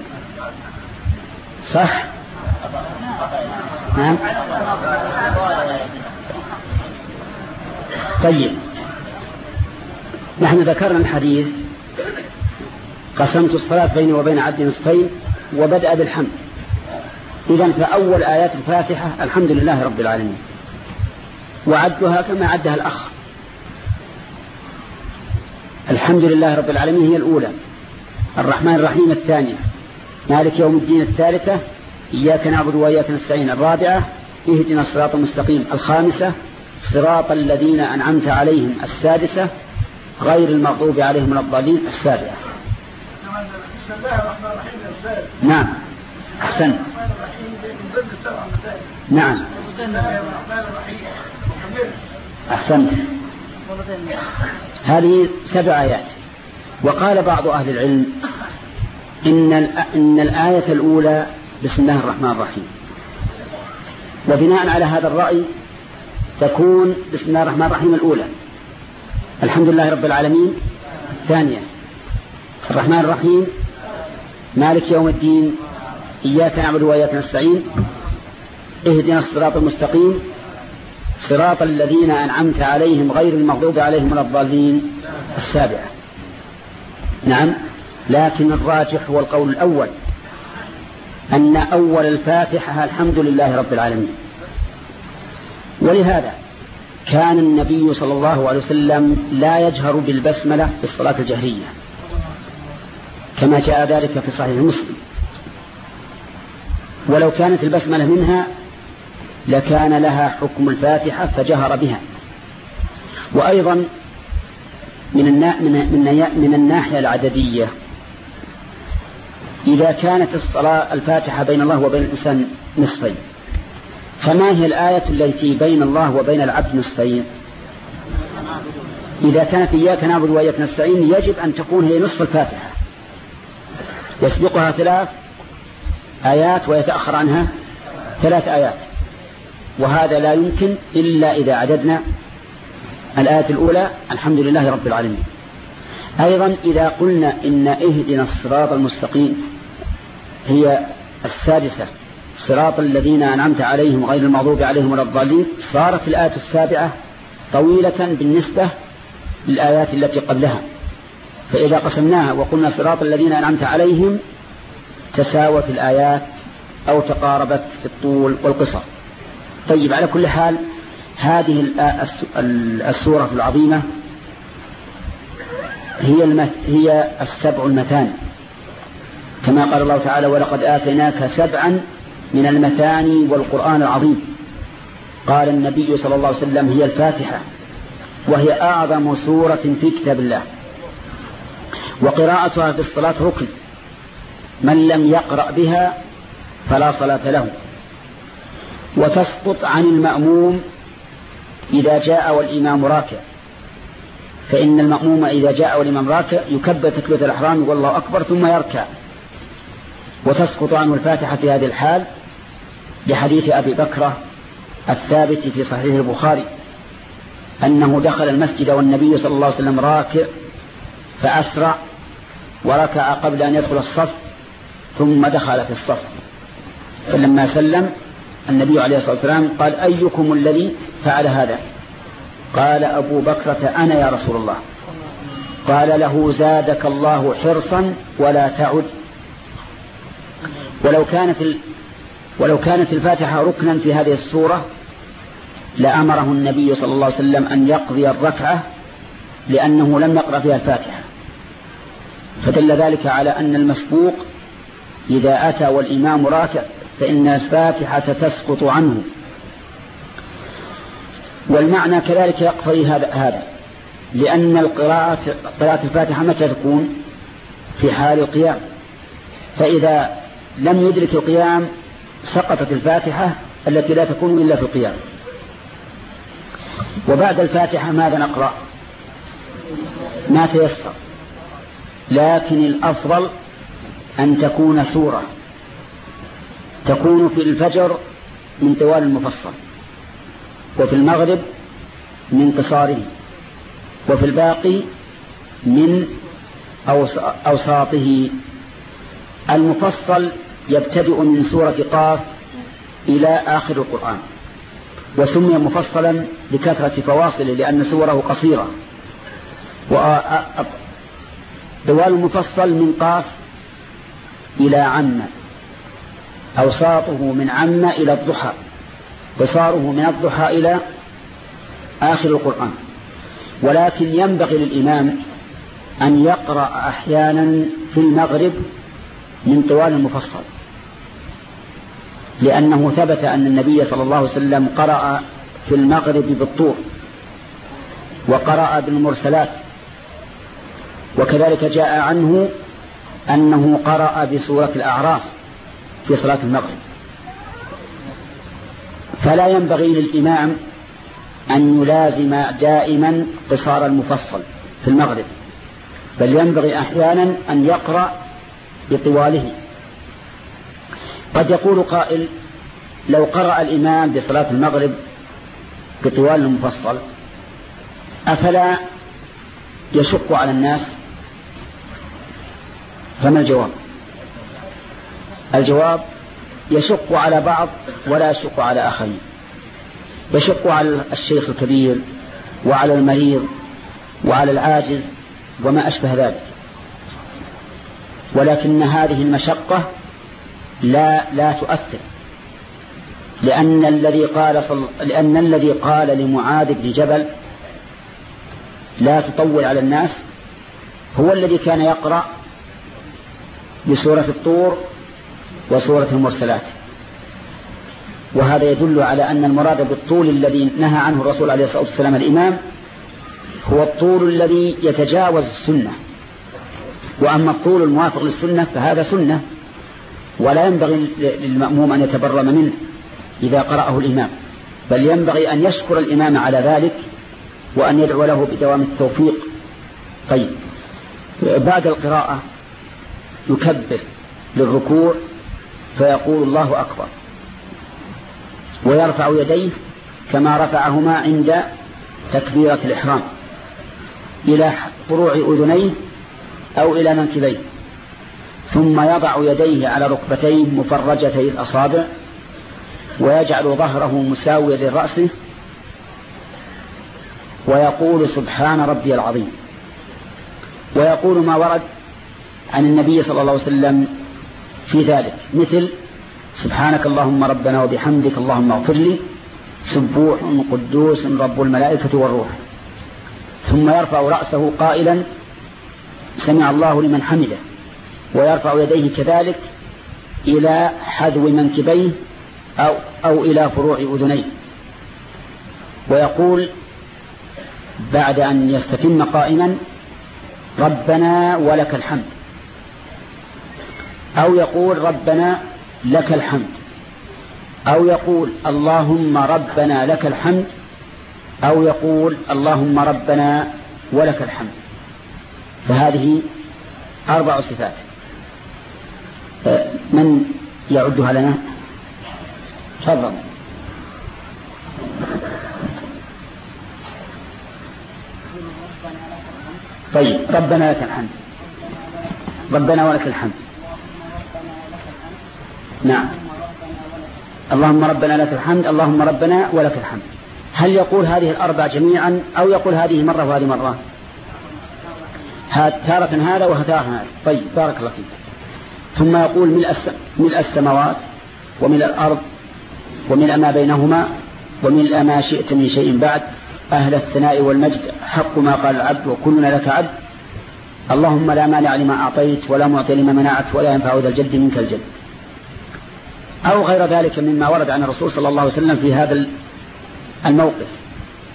S1: صح؟ نعم. طيب، نحن ذكرنا الحديث قسمت الصلاة بيني وبين عبدي نصفين وبدأ بالحمد. إذن فأول آيات الفاتحة الحمد لله رب العالمين، وعدها كما عدها الأخ. الحمد لله رب العالمين هي الأولى، الرحمن الرحيم الثانية، مالك يوم الدين الثالثة، إياك نعبد وإياك نستعين الرابعة، اهدنا الصراط المستقيم الخامسة، صراط الذين أنعمت عليهم السادسة، غير المغضوب عليهم ولا الضالين السابعة. نعم أحسن. نعم أحسنت. هذه سبع آيات. وقال بعض أهل العلم إن, إن الآية الأولى بسم الله الرحمن الرحيم، وبناء على هذا الرأي تكون بسم الله الرحمن الرحيم الأولى، الحمد لله رب العالمين الثانية، الرحمن الرحيم، مالك يوم الدين، إياك نعبد وإياك نستعين، اهدنا الصراط المستقيم، صراط الذين أنعمت عليهم غير المغضوب عليهم ولا الضالين السابعة. نعم، لكن الراجح هو القول الأول، أن أول الفاتحة الحمد لله رب العالمين. ولهذا كان النبي صلى الله عليه وسلم لا يجهر بالبسملة في الصلاة الجهرية كما جاء ذلك في صحيح مسلم، ولو كانت البسملة منها لكان لها حكم الفاتحة فجهر بها. وأيضا من, من, من, من الناحية العددية، إذا كانت الصلاة الفاتحة بين الله وبين الإنسان نصفين، فما هي الآية التي بين الله وبين العبد نصفين؟ إذا كانت إياك نعبد وإياك نستعين يجب أن تكون هي نصف الفاتحة، يسبقها ثلاث آيات ويتأخر عنها ثلاث آيات، وهذا لا يمكن إلا إذا عددنا الآية الأولى الحمد لله رب العالمين. أيضا إذا قلنا إن اهدنا الصراط المستقيم هي السادسة، صراط الذين أنعمت عليهم غير المغضوب عليهم ولا الضالين، صارت الآية السابعة طويلة بالنسبة للآيات التي قبلها، فإذا قسمناها وقلنا صراط الذين أنعمت عليهم تساوت الآيات أو تقاربت في الطول والقصر. طيب، على كل حال هذه السورة العظيمة هي هي السبع المثاني، كما قال الله تعالى ولقد آتيناك سبعا من المثاني والقرآن العظيم. قال النبي صلى الله عليه وسلم هي الفاتحة، وهي أعظم سورة في كتاب الله، وقراءتها في الصلاة ركن، من لم يقرأ بها فلا صلاة له. وتسقط عن المأموم إذا جاء والإمام راكع، فإن المأموم إذا جاء والإمام راكع يكبر تكبيرة الإحرام والله أكبر ثم يركع، وتسقط عنه الفاتحة في هذه الحال لحديث أبي بكرة الثابت في صحيح البخاري أنه دخل المسجد والنبي صلى الله عليه وسلم راكع فأسرع وركع قبل أن يدخل الصف ثم دخل في الصف، فلما سلم النبي عليه الصلاة والسلام قال أيكم الذي فعل هذا؟ قال أبو بكرة أنا يا رسول الله. قال له زادك الله حرصا ولا تعد. ولو كانت ولو كانت الفاتحة ركنا في هذه السورة لأمره النبي صلى الله عليه وسلم أن يقضي الركعة لأنه لم يقرأ فيها الفاتحة، فدل ذلك على أن المسبوق إذا أتى والإمام راكع فإن الفاتحة تسقط عنه والمعنى كذلك يقتضي هذا هذا لأن القراءة قراءة الفاتحة متى تكون؟ في حال القيام، فإذا لم يدرك القيام سقطت الفاتحة التي لا تكون إلا في القيام. وبعد الفاتحة ماذا نقرأ؟ ما تيسر، لكن الأفضل أن تكون سورة تكون في الفجر من طوال المفصل، وفي المغرب من قصاره، وفي الباقي من أوساطه. المفصل يبتدئ من سورة قاف إلى آخر القرآن، وسمي مفصلا لكثرة فواصله لأن سوره قصيرة. طوال المفصل من قاف إلى عم، أوساطه من عم إلى الضحى، قصاره من الضحى إلى آخر القرآن. ولكن ينبغي للإمام أن يقرأ أحيانا في المغرب من طوال المفصل، لأنه ثبت أن النبي صلى الله عليه وسلم قرأ في المغرب بالطور، وقرأ بالمرسلات، وكذلك جاء عنه أنه قرأ بسورة الأعراف في صلاة المغرب. فلا ينبغي للإمام أن يلازم دائما قصار المفصل في المغرب، بل ينبغي أحيانا أن يقرأ بطواله. قد يقول قائل: لو قرأ الإمام بصلاة المغرب بطوال المفصل أفلا يشق على الناس؟ فما الجواب؟ الجواب: يشق على بعض ولا يشق على آخرين. يشق على الشيخ الكبير وعلى المريض وعلى العاجز وما أشبه ذلك، ولكن هذه المشقة لا لا تؤثر، لأن الذي قال صل... لأن الذي قال لمعاذ بن جبل لا تطول على الناس هو الذي كان يقرأ بسورة الطور وسورة المرسلات. وهذا يدل على أن المراد بالطول الذي نهى عنه الرسول عليه الصلاة والسلام الإمام هو الطول الذي يتجاوز السنة، وأما الطول الموافق للسنة فهذا سنة، ولا ينبغي للمأموم أن يتبرم منه إذا قرأه الإمام، بل ينبغي أن يشكر الإمام على ذلك وأن يدعو له بدوام التوفيق. طيب، بعد القراءة يكبر للركوع فيقول الله أكبر، ويرفع يديه كما رفعهما عند تكبيرة الإحرام إلى فروع أذنيه أو إلى منكبيه، ثم يضع يديه على ركبتيه مفرجتي الأصابع، ويجعل ظهره مساويا لرأسه، ويقول سبحان ربي العظيم، ويقول ما ورد عن النبي صلى الله عليه وسلم في ذلك، مثل سبحانك اللهم ربنا وبحمدك اللهم اغفر لي، سبوح قدوس رب الملائكة والروح. ثم يرفع رأسه قائلا سمع الله لمن حمده، ويرفع يديه كذلك إلى حذو منكبيه أو, أو إلى فروع أذنيه، ويقول بعد أن يستتم قائما ربنا ولك الحمد، أو يقول ربنا لك الحمد، أو يقول اللهم ربنا لك الحمد، أو يقول اللهم ربنا ولك الحمد. فهذه أربع صفات. من يعدها لنا؟ تفضل. طيب، ربنا لك الحمد، ربنا ولك الحمد. نعم، اللهم ربنا لك الحمد، اللهم ربنا ولك الحمد. هل يقول هذه الأربع جميعا أو يقول هذه مرة وهذه مرة؟ تارة هذا وتارة هذا. طيب، بارك الله فيك. ثم يقول ملء السماوات وملء الأرض وملء ما بينهما وملء ما شئت من شيء بعد، أهل الثناء والمجد حق ما قال العبد وكلنا لك عبد، اللهم لا مانع لما أعطيت ولا معطي لما منعت ولا ينفع ذا الجد منك الجد، أو غير ذلك مما ورد عن الرسول صلى الله عليه وسلم في هذا الموقف.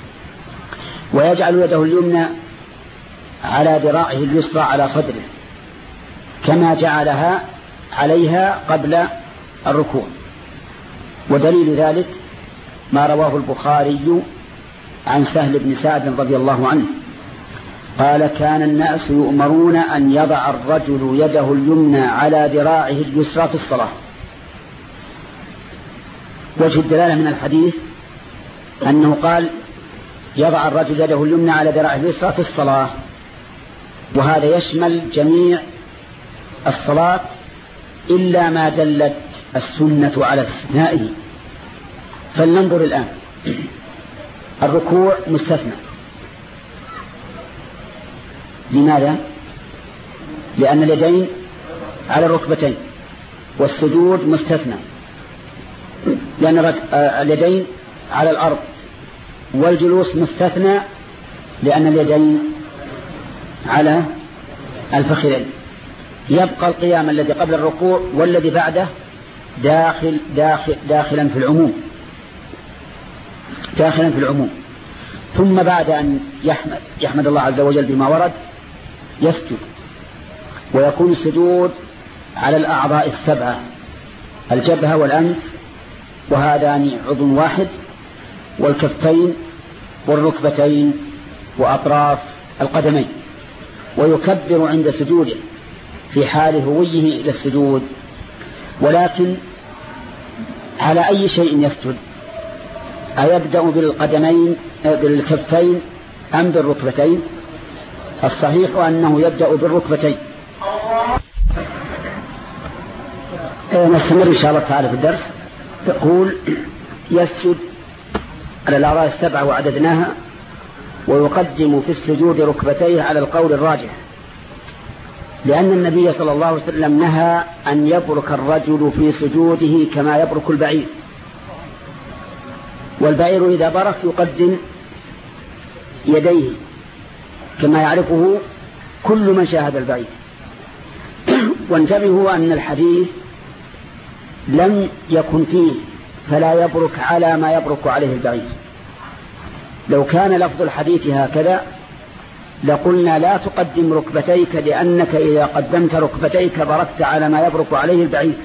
S1: ويجعل يده اليمنى على ذراعه اليسرى على صدره كما جعلها عليها قبل الركوع. ودليل ذلك ما رواه البخاري عن سهل بن سعد رضي الله عنه قال كان الناس يؤمرون أن يضع الرجل يده اليمنى على ذراعه اليسرى في الصلاة. وجه الدلالة من الحديث أنه قال يضع الرجل يده اليمنى على ذراعه اليسرى في الصلاة، وهذا يشمل جميع الصلاة إلا ما دلت السنة على استثنائه. فلننظر الآن. الركوع مستثنى. لماذا؟ لأن اليدين على الركبتين. والسجود مستثنى لأن اليدين على الأرض. والجلوس مستثنى لأن اليدين على الفخذين. يبقى القيام الذي قبل الركوع والذي بعده داخل داخل داخلا في العموم داخلا في العموم. ثم بعد أن يحمد يحمد الله عز وجل بما ورد يسجد، ويكون السجود على الأعضاء السبعة: الجبهة والأنف، وهذان عضو واحد، والكفين والركبتين وأطراف القدمين. ويكبر عند سجوده في حال هويه إلى السجود. ولكن على أي شيء يسجد؟ أيبدأ بالقدمين بالكفين أم بالركبتين؟ الصحيح أنه يبدأ بالركبتين. نستمر إن شاء الله تعالى في الدرس. تقول يسجد على الأعضاء السبعة وعددناها، ويقدم في السجود ركبتيه على القول الراجح، لأن النبي صلى الله عليه وسلم نهى أن يبرك الرجل في سجوده كما يبرك البعير. والبعير إذا برك يقدم يديه كما يعرفه كل من شاهد البعير. وانتبهوا أن الحديث لم يكن فيه فلا يبرك على ما يبرك عليه البعير. لو كان لفظ الحديث هكذا لقلنا لا تقدم ركبتيك، لأنك إذا قدمت ركبتيك بركت على ما يبرك عليه البعير.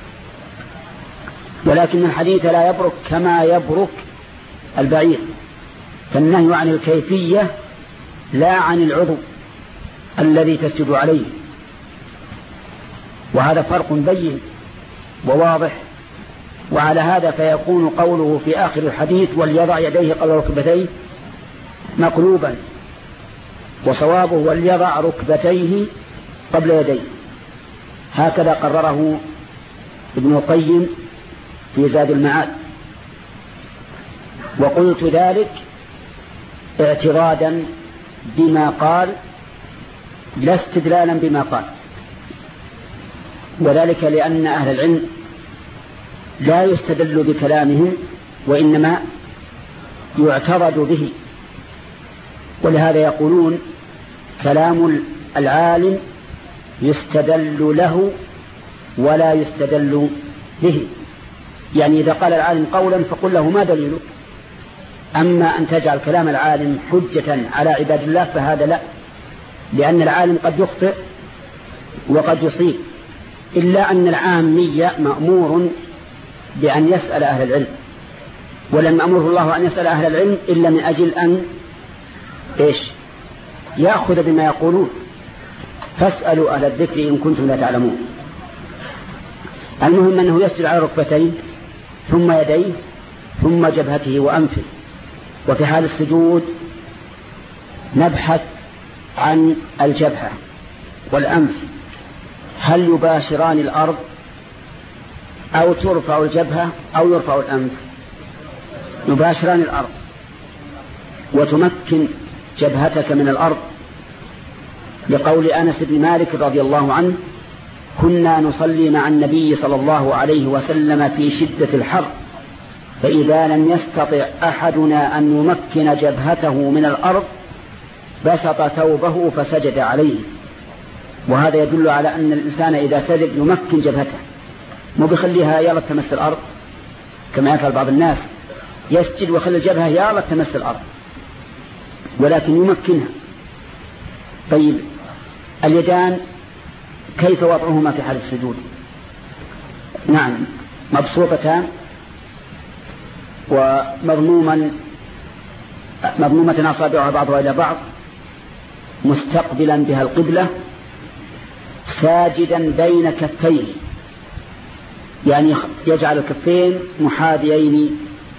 S1: ولكن الحديث لا يبرك كما يبرك البعير، فالنهي عن الكيفية لا عن العضو الذي تسجد عليه. وهذا فرق بين وواضح. وعلى هذا فيكون قوله في آخر الحديث وليضع يديه قبل ركبتيه مقلوبا، وصوابه وليضع ركبتيه قبل يديه. هكذا قرره ابن القيم في زاد المعاد. وقلت ذلك اعترادا بما قال لا استدلالا بما قال، وذلك لأن أهل العلم لا يستدل بكلامهم وإنما يعترض به. ولهذا يقولون كلام العالم يستدل له ولا يستدل به. يعني إذا قال العالم قولا فقل له ما دليله. أما أن تجعل كلام العالم حجة على عباد الله فهذا لا، لأن العالم قد يخطئ وقد يصيب. إلا أن العامي مأمور بأن يسأل أهل العلم، ولم أمره الله أن يسأل أهل العلم إلا من أجل أن إيش يأخذ بما يقولون. فاسألوا أهل الذكر إن كنتم لا تعلمون. المهم أنه يسجد على ركبتين ثم يديه ثم جبهته وأنفه. وفي حال السجود نبحث عن الجبهة والأنف، هل يباشران الأرض أو ترفع الجبهة أو يرفع الأنف؟ يباشران الأرض، وتمكن جبهتك من الأرض، لقول أنس بن مالك رضي الله عنه كنا نصلي مع النبي صلى الله عليه وسلم في شدة الحر، فإذا لم يستطع أحدنا أن يمكن جبهته من الأرض بسط ثوبه فسجد عليه. وهذا يدل على أن الإنسان إذا سجد يمكن جبهته، مو بخليها يلا تمس الأرض كما يفعل بعض الناس، يسجد وخلي الجبهة يلا تمس الأرض. ولكن يمكنها. طيب اليدان كيف وضعهما في حال السجود؟ نعم مبسوطتان ومضموما مضمومة أصابعها بعضها إلى بعض، مستقبلا بها القبلة، ساجدا بين كفيه، يعني يجعل الكفين محاذيين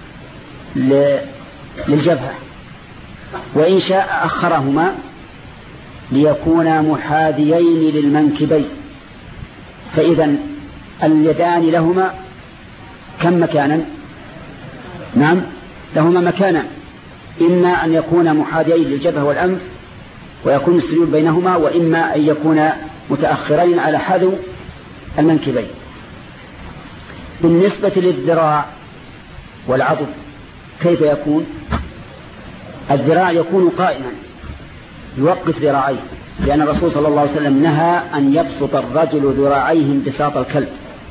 S1: للجبهة، وإن شاء أخرهما ليكونا محاذيين للمنكبين. فإذا اليدان لهما كم مكانا؟ نعم لهما مكانا، إما أن يكون محاذيين للجبهة والأنف ويكون السجود بينهما، وإما أن يكون متأخرين على حذو المنكبين. بالنسبة للذراع والعضد كيف يكون؟ الذراع يكون قائما يوقف ذراعيه، لأن الرسول صلى الله عليه وسلم نهى أن يبسط الرجل ذراعيه بساط الكلب.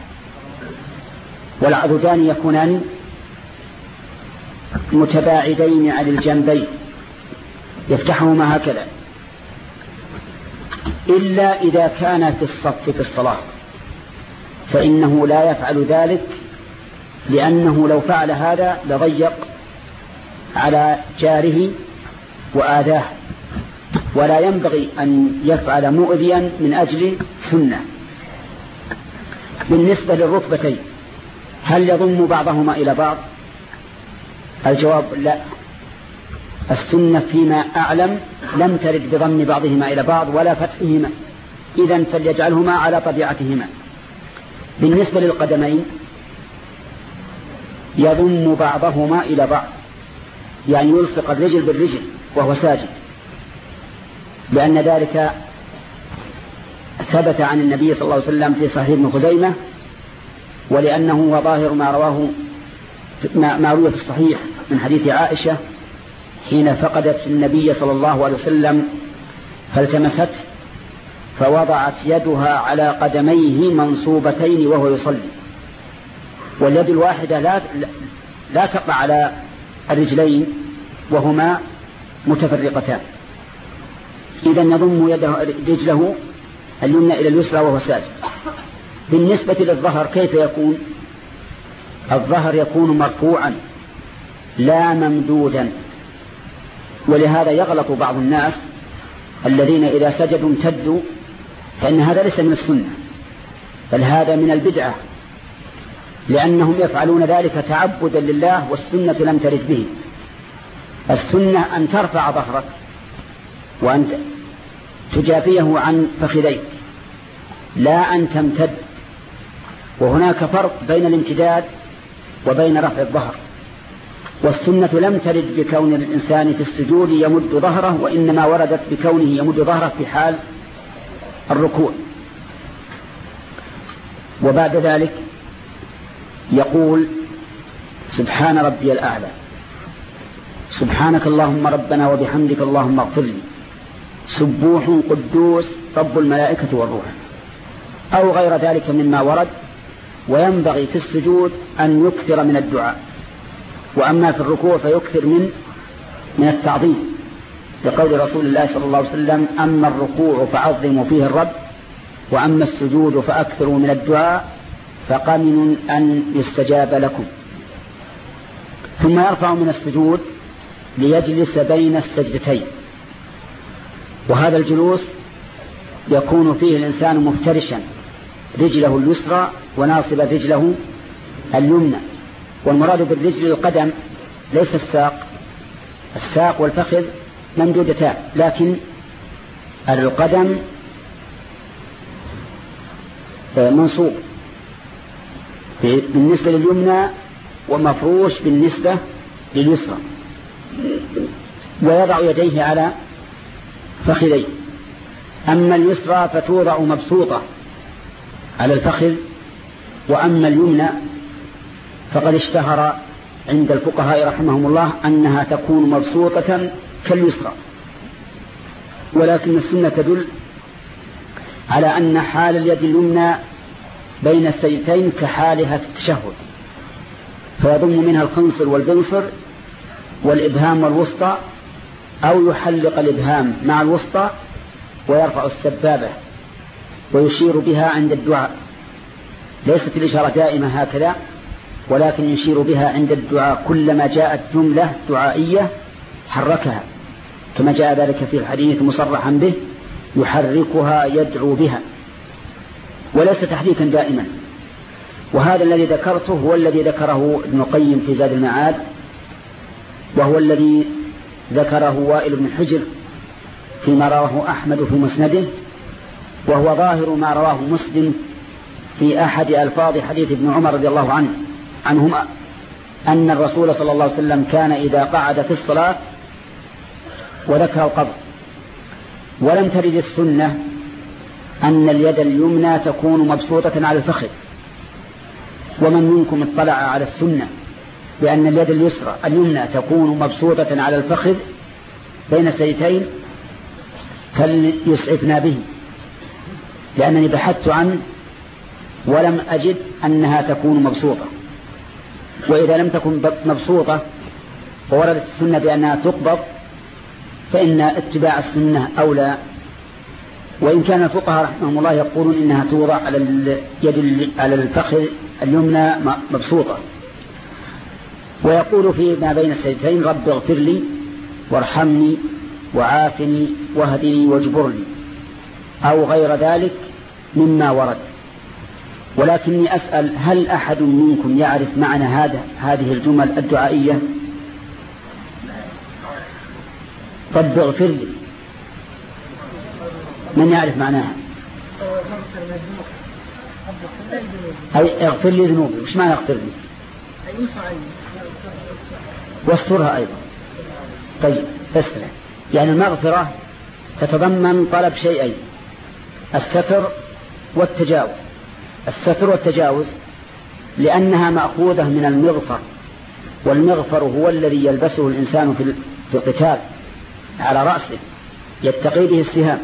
S1: والعضدان يكونان متباعدين عن الجنبين يفتحهما هكذا، إلا إذا كان في الصف في الصلاة فإنه لا يفعل ذلك، لأنه لو فعل هذا لضيق على جاره وآذاه، ولا ينبغي أن يفعل مؤذيا من أجل سنة. بالنسبة للركبتين هل يضم بعضهما إلى بعض؟ الجواب لا، السنة فيما أعلم لم ترد بضم بعضهما إلى بعض ولا فتحهما، إذن فليجعلهما على طبيعتهما. بالنسبة للقدمين يضم بعضهما إلى بعض، يعني يلصق الرجل بالرجل وهو ساجد، لأن ذلك ثبت عن النبي صلى الله عليه وسلم في صحيح ابن خزيمة، ولأنه وظاهر ما رواه ما روى في الصحيح من حديث عائشة حين فقدت النبي صلى الله عليه وسلم فالتمست فوضعت يدها على قدميه منصوبتين وهو يصلي، واليد الواحدة لا, لا تقع على الرجلين وهما متفرقتان. إذا يضم يده رجله اليمنى إلى اليسرى وهو ساجد. بالنسبة للظهر كيف يكون؟ الظهر يكون مرفوعا لا ممدودا، ولهذا يغلط بعض الناس الذين إذا سجدوا امتدوا، فإن هذا ليس من السنة، بل هذا من البدعة، لأنهم يفعلون ذلك تعبدا لله والسنة لم ترد به. السنة أن ترفع ظهرك وأن تجافيه عن فخذيك، لا أن تمتد. وهناك فرق بين الامتداد وبين رفع الظهر، والسنة لم ترد بكون الإنسان في السجود يمد ظهره، وإنما وردت بكونه يمد ظهره في حال الركوع. وبعد ذلك يقول سبحان ربي الأعلى، سبحانك اللهم ربنا وبحمدك اللهم اغفر لي، سبوح قدوس رب الملائكة والروح، أو غير ذلك مما ورد. وينبغي في السجود أن يكثر من الدعاء، وأما في الركوع فيكثر من من التعظيم، لقول رسول الله صلى الله عليه وسلم أما الركوع فعظموا فيه الرب، وأما السجود فأكثروا من الدعاء فقمن أن يستجاب لكم. ثم يرفع من السجود ليجلس بين السجدتين، وهذا الجلوس يكون فيه الإنسان مفترشا رجله اليسرى وناصب رجله اليمنى. والمراد بالرجل القدم ليس الساق، الساق والفخذ ممدودتان، لكن القدم منصوب بالنسبة لليمنى ومفروش بالنسبة لليسرى، ويضع يديه على فخذيه. أما اليسرى فتوضع مبسوطة على الفخذ، وأما اليمنى فقد اشتهر عند الفقهاء رحمهم الله أنها تكون مبسوطة كاليسرى، ولكن السنة تدل على أن حال اليد اليمنى بين السجدتين كحالها في التشهد، فيضم منها الخنصر والبنصر والإبهام والوسطى أو يحلق الإبهام مع الوسطى ويرفع السبابة ويشير بها عند الدعاء. ليست الإشارة دائمة هكذا، ولكن يشير بها عند الدعاء كلما جاءت جملة دعائية حركها، كما جاء ذلك في الحديث مصرحا به يحركها يدعو بها، وليس تحريكا دائما. وهذا الذي ذكرته هو الذي ذكره ابن القيم في زاد المعاد، وهو الذي ذكره وائل بن حجر فيما رواه أحمد في مسنده، وهو ظاهر ما رواه مسلم في أحد ألفاظ حديث ابن عمر رضي الله عنه عنهما أن الرسول صلى الله عليه وسلم كان إذا قعد في الصلاة وذكر القبر. ولم ترد السنة أن اليد اليمنى تكون مبسوطة على الفخذ، ومن منكم اطلع على السنة بأن اليد اليسرى اليمنى تكون مبسوطة على الفخذ بين السيدتين فليسعفنا به، لأنني بحثت عنه ولم أجد أنها تكون مبسوطة. وإذا لم تكن مبسوطة ووردت السنة بأنها تقبض فإن اتباع السنة أولى. وإن كان الفقهاء رحمهم الله يقولون إنها توضع على اليد على الفخذ اليمنى مبسوطة. ويقول في ما بين السيدتين رب اغفر لي وارحمني وعافني واهدني واجبرني أو غير ذلك مما ورد. ولكني أسأل هل أحد منكم يعرف معنى هذا هذه الجمل الدعائية؟ رب اغفر لي، من يعرف معناها؟ أي اغفر لي ذنوبي. وش معنى اغفر لي؟ واسترها أيضا. طيب اسرع، يعني المغفرة تتضمن طلب شيئين: الستر والتجاوز. الستر والتجاوز لأنها مأخوذة من المغفر، والمغفر هو الذي يلبسه الإنسان في القتال على رأسه يتقي به السهام،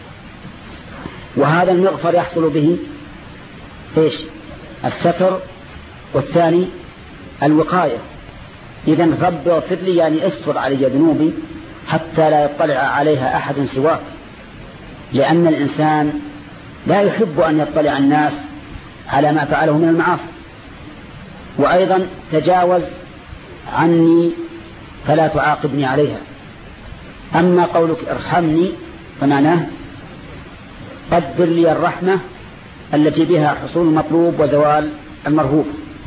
S1: وهذا المغفر يحصل به إيش؟ الستر، والثاني الوقاية. إذن رب اغفر لي يعني استر علي ذنوبي حتى لا يطلع عليها أحد سواك، لأن الإنسان لا يحب أن يطلع الناس على ما فعله من المعاصي. وأيضا تجاوز عني فلا تعاقبني عليها. أما قولك ارحمني فمعناه قدر لي الرحمة التي بها حصول المطلوب وزوال المرهوب.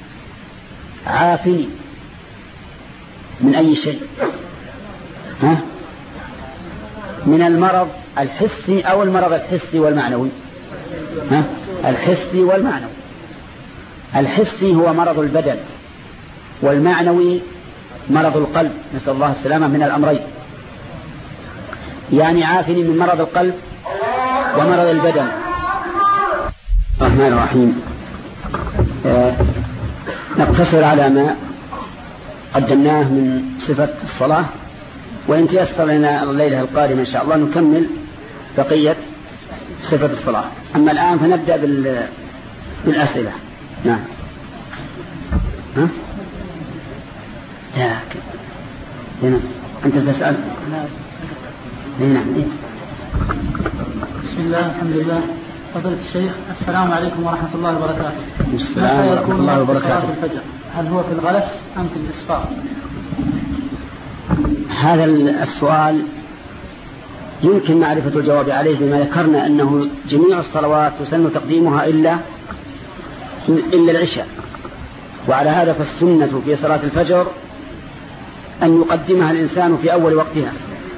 S1: عافني من أي شيء؟ ها؟ من المرض الحسي أو المرض الحسي والمعنوي؟ ها؟ الحسي والمعنوي. الحسي هو مرض البدن، والمعنوي مرض القلب، نسأل الله السلامة من الأمرين. يعني عافني من مرض القلب ومرض البدن. الرحمن الرحيم. آه نقتصر على ما قدمناه من صفة الصلاة، وإن تيسر لنا الليلة القادمة إن شاء الله نكمل بقية صفة الصلاة. أما الآن فنبدأ بال... بالأسئلة. نعم. ها؟ لا هنا أنت تسأل. نعم.
S2: بسم الله الحمد لله. فضيلة الشيخ، السلام عليكم ورحمة الله وبركاته.
S1: السلام ورحمة الله وبركاته.
S2: الفجر هل هو في الغلس أم في الإسفار؟
S1: هذا السؤال يمكن معرفة الجواب عليه بما ذكرنا أنه جميع الصلوات يسن تقديمها إلا إلا العشاء، وعلى هذا فالسنة في صلاة الفجر أن يقدمها الإنسان في أول وقتها.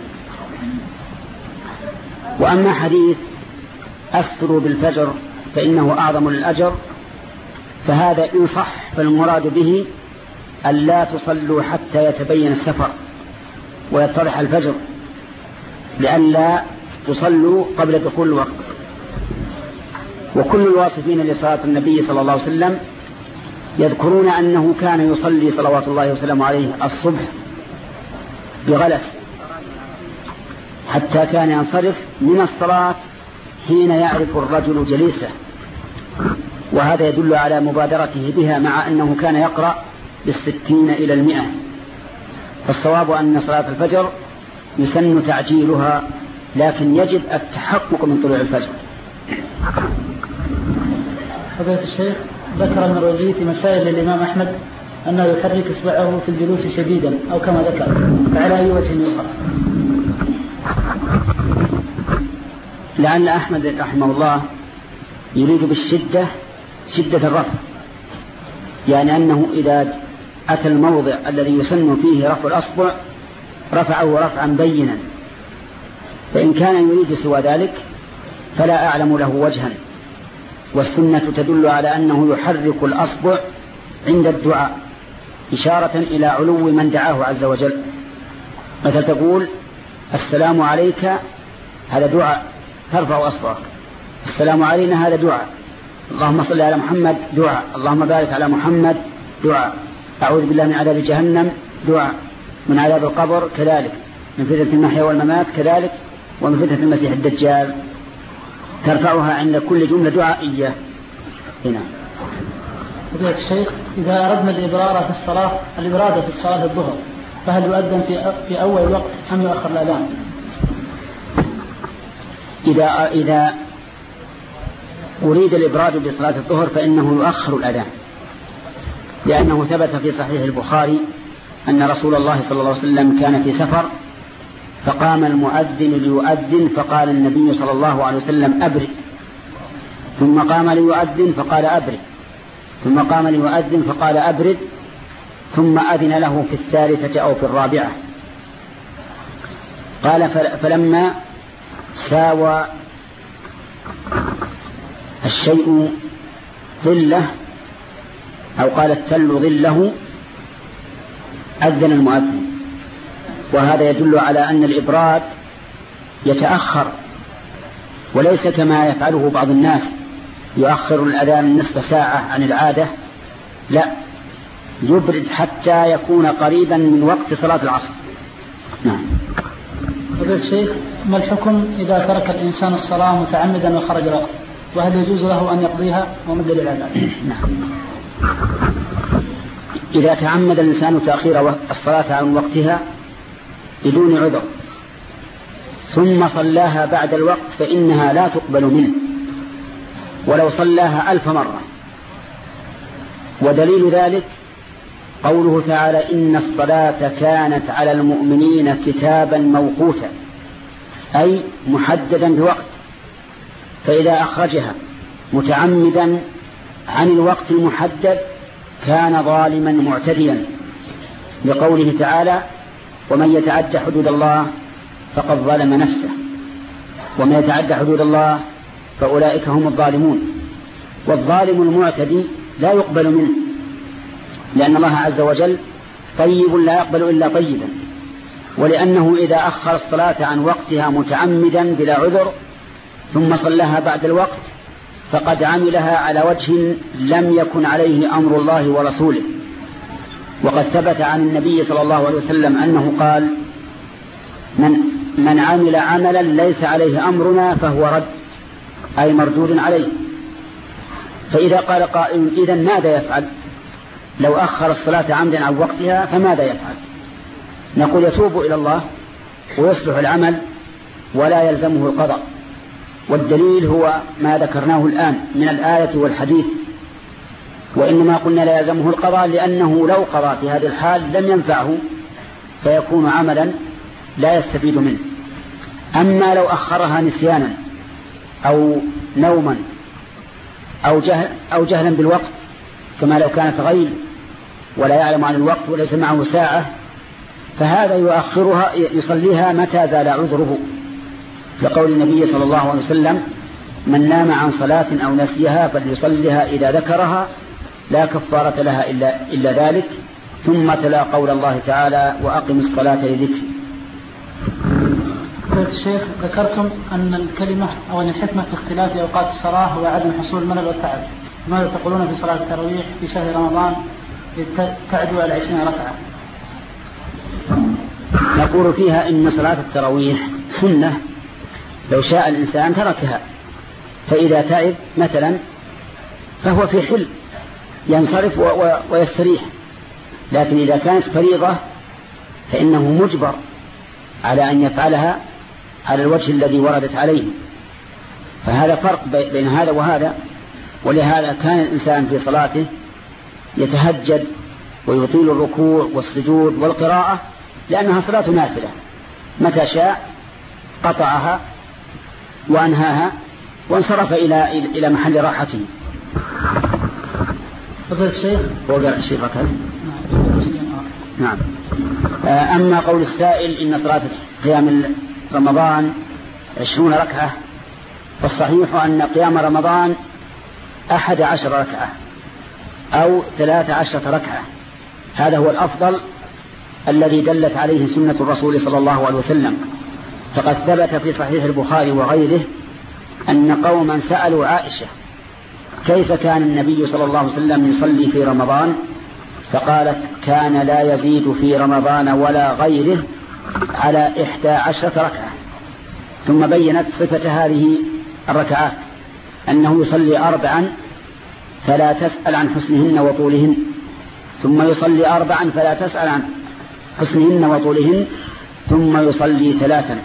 S1: وأما حديث أسفروا بالفجر فإنه أعظم للأجر، فهذا إن صح فالمراد به أن لا تصلوا حتى يتبين السفر ويتضح الفجر، لأن لا تصلوا قبل دخول الوقت. وكل الواصفين لصلاة النبي صلى الله عليه وسلم يذكرون أنه كان يصلي صلوات الله وسلامه عليه الصبح بغلس حتى كان ينصرف من الصلاة حين يعرف الرجل جليسه، وهذا يدل على مبادرته بها، مع أنه كان يقرأ بالستين إلى المئة. فالصواب أن صلاة الفجر يسن تعجيلها، لكن يجب التحقق من طلوع الفجر.
S2: فضيلة الشيخ، ذكر المروزي في مسائل للإمام أحمد أنه يحرك إصبعه في الجلوس شديدا أو كما ذكر، فعلى أي وجه يقرأ؟
S1: لعل أحمد رحمه الله يريد بالشدة شدة الرفع، يعني أنه إذا أتى الموضع الذي يسن فيه رفع الأصبع رفعه رفعا بينا، فإن كان يريد سوى ذلك فلا أعلم له وجها. والسنة تدل على أنه يحرك الأصبع عند الدعاء إشارة إلى علو من دعاه عز وجل. مثل تقول السلام عليك، هذا دعاء ترفع أصبعك. السلام علينا، هذا دعاء. اللهم صل على محمد، دعاء. اللهم بارك على محمد، دعاء. أعوذ بالله من عذاب جهنم، دعاء. من عذاب القبر كذلك، من فتنة المحيا والممات كذلك، ومن فتنة المسيح الدجال. ترفعها عند كل جملة دعائية. هنا
S2: فضيلة الشيخ، إذا أردنا الإبرار في الصلاة الإبراد في الصلاة الظهر، فهل يؤذن في في أول الوقت أم يؤخر الأذان؟
S1: إذا إذا أريد الإبراد بصلاة الظهر فإنه يؤخر الأذان، لأنه ثبت في صحيح البخاري أن رسول الله صلى الله عليه وسلم كان في سفر فقام المؤذن ليؤذن فقال النبي صلى الله عليه وسلم أبرد، ثم قام ليؤذن فقال أبرد، ثم قام ليؤذن فقال أبرد، ثم أذن له في الثالثة أو في الرابعة. قال فلما ساوى الشيء ظله أو قال التل ظله أذن المؤذن. وهذا يدل على أن الإبراد يتأخر، وليس كما يفعله بعض الناس يؤخر الأذان نصف ساعة عن العادة، لا، يبرد حتى يكون قريبا من وقت صلاة العصر. نعم.
S2: فضيلة الشيخ، ما الحكم إذا ترك الإنسان الصلاة متعمدا وخرج الوقت، وهل يجوز له أن يقضيها ومد للعذاب؟
S1: نعم. إذا تعمد الإنسان تأخير الصلاة عن وقتها بدون عذر ثم صلاها بعد الوقت فإنها لا تقبل منه ولو صلاها ألف مرة. ودليل ذلك قوله تعالى إن الصلاة كانت على المؤمنين كتابا موقوتا، أي محددا بوقت. فإذا أخرجها متعمدا عن الوقت المحدد كان ظالما معتديا، لقوله تعالى ومن يتعد حدود الله فقد ظلم نفسه، ومن يتعد حدود الله فأولئك هم الظالمون. والظالم المعتدي لا يقبل منه، لأن الله عز وجل طيب لا يقبل إلا طيبا، ولأنه إذا أخر الصلاة عن وقتها متعمدا بلا عذر ثم صلىها بعد الوقت فقد عملها على وجه لم يكن عليه أمر الله ورسوله. وقد ثبت عن النبي صلى الله عليه وسلم أنه قال من, من عمل عملا ليس عليه أمرنا فهو رد، أي مردود عليه. فإذا قال قائل إذن ماذا يفعل لو أخر الصلاة عمدا عن وقتها؟ فماذا يفعل؟ نقول يتوب إلى الله ويصلح العمل ولا يلزمه القضاء. والدليل هو ما ذكرناه الآن من الآية والحديث. وإنما قلنا لا يلزمه القضاء لأنه لو قضى في هذه الحال لم ينفعه فيكون عملا لا يستفيد منه. أما لو أخرها نسيانا أو نوما أو جهل أو جهلا بالوقت، كما لو كانت غيل ولا يعلم عن الوقت وليس معه ساعة، فهذا يؤخرها يصليها متى زال عذره، لقول النبي صلى الله عليه وسلم من نام عن صلاة أو نسيها فليصليها إذا ذكرها لا كفارة لها إلا, إلا ذلك. ثم تلا قول الله تعالى وأقم الصلاة لذكري.
S2: الشيخ، ذكرتم أن الكلمة أو أن الحكمة في اختلاف أوقات الصلاة هو عدم حصول الملل والتعب. ماذا تقولون في صلاة التراويح في شهر رمضان تعدو على عشرين ركعة؟
S1: نقول فيها إن صلاة التراويح سنة لو شاء الإنسان تركها، فإذا تعب مثلا فهو في حل ينصرف ويستريح. لكن إذا كانت فريضة فإنه مجبر على أن يفعلها على الوجه الذي وردت عليه. فهذا فرق بين هذا وهذا. ولهذا كان الإنسان في صلاته يتهجد ويطيل الركوع والسجود والقراءة، لأنها صلاة نافلة، متى شاء قطعها وأنهاها وانصرف إلى إلى محل راحته.
S2: فضل الشيخ
S1: وقال الشيخ هكذا. نعم. أما قول السائل إن صلاة قيام رمضان عشرون ركعة، فالصحيح أن قيام رمضان أحد عشر ركعة أو ثلاث عشرة ركعة، هذا هو الأفضل الذي دلت عليه سنة الرسول صلى الله عليه وسلم. فقد ثبت في صحيح البخاري وغيره أن قوما سألوا عائشة كيف كان النبي صلى الله عليه وسلم يصلي في رمضان، فقالت كان لا يزيد في رمضان ولا غيره على إحدى عشرة ركعة. ثم بينت صفة هذه الركعات أنه يصلي أربعا فلا تسأل عن حسنهن وطولهن، ثم يصلي أربعا فلا تسأل عن حسنهن وطولهن، ثم يصلي ثلاثا.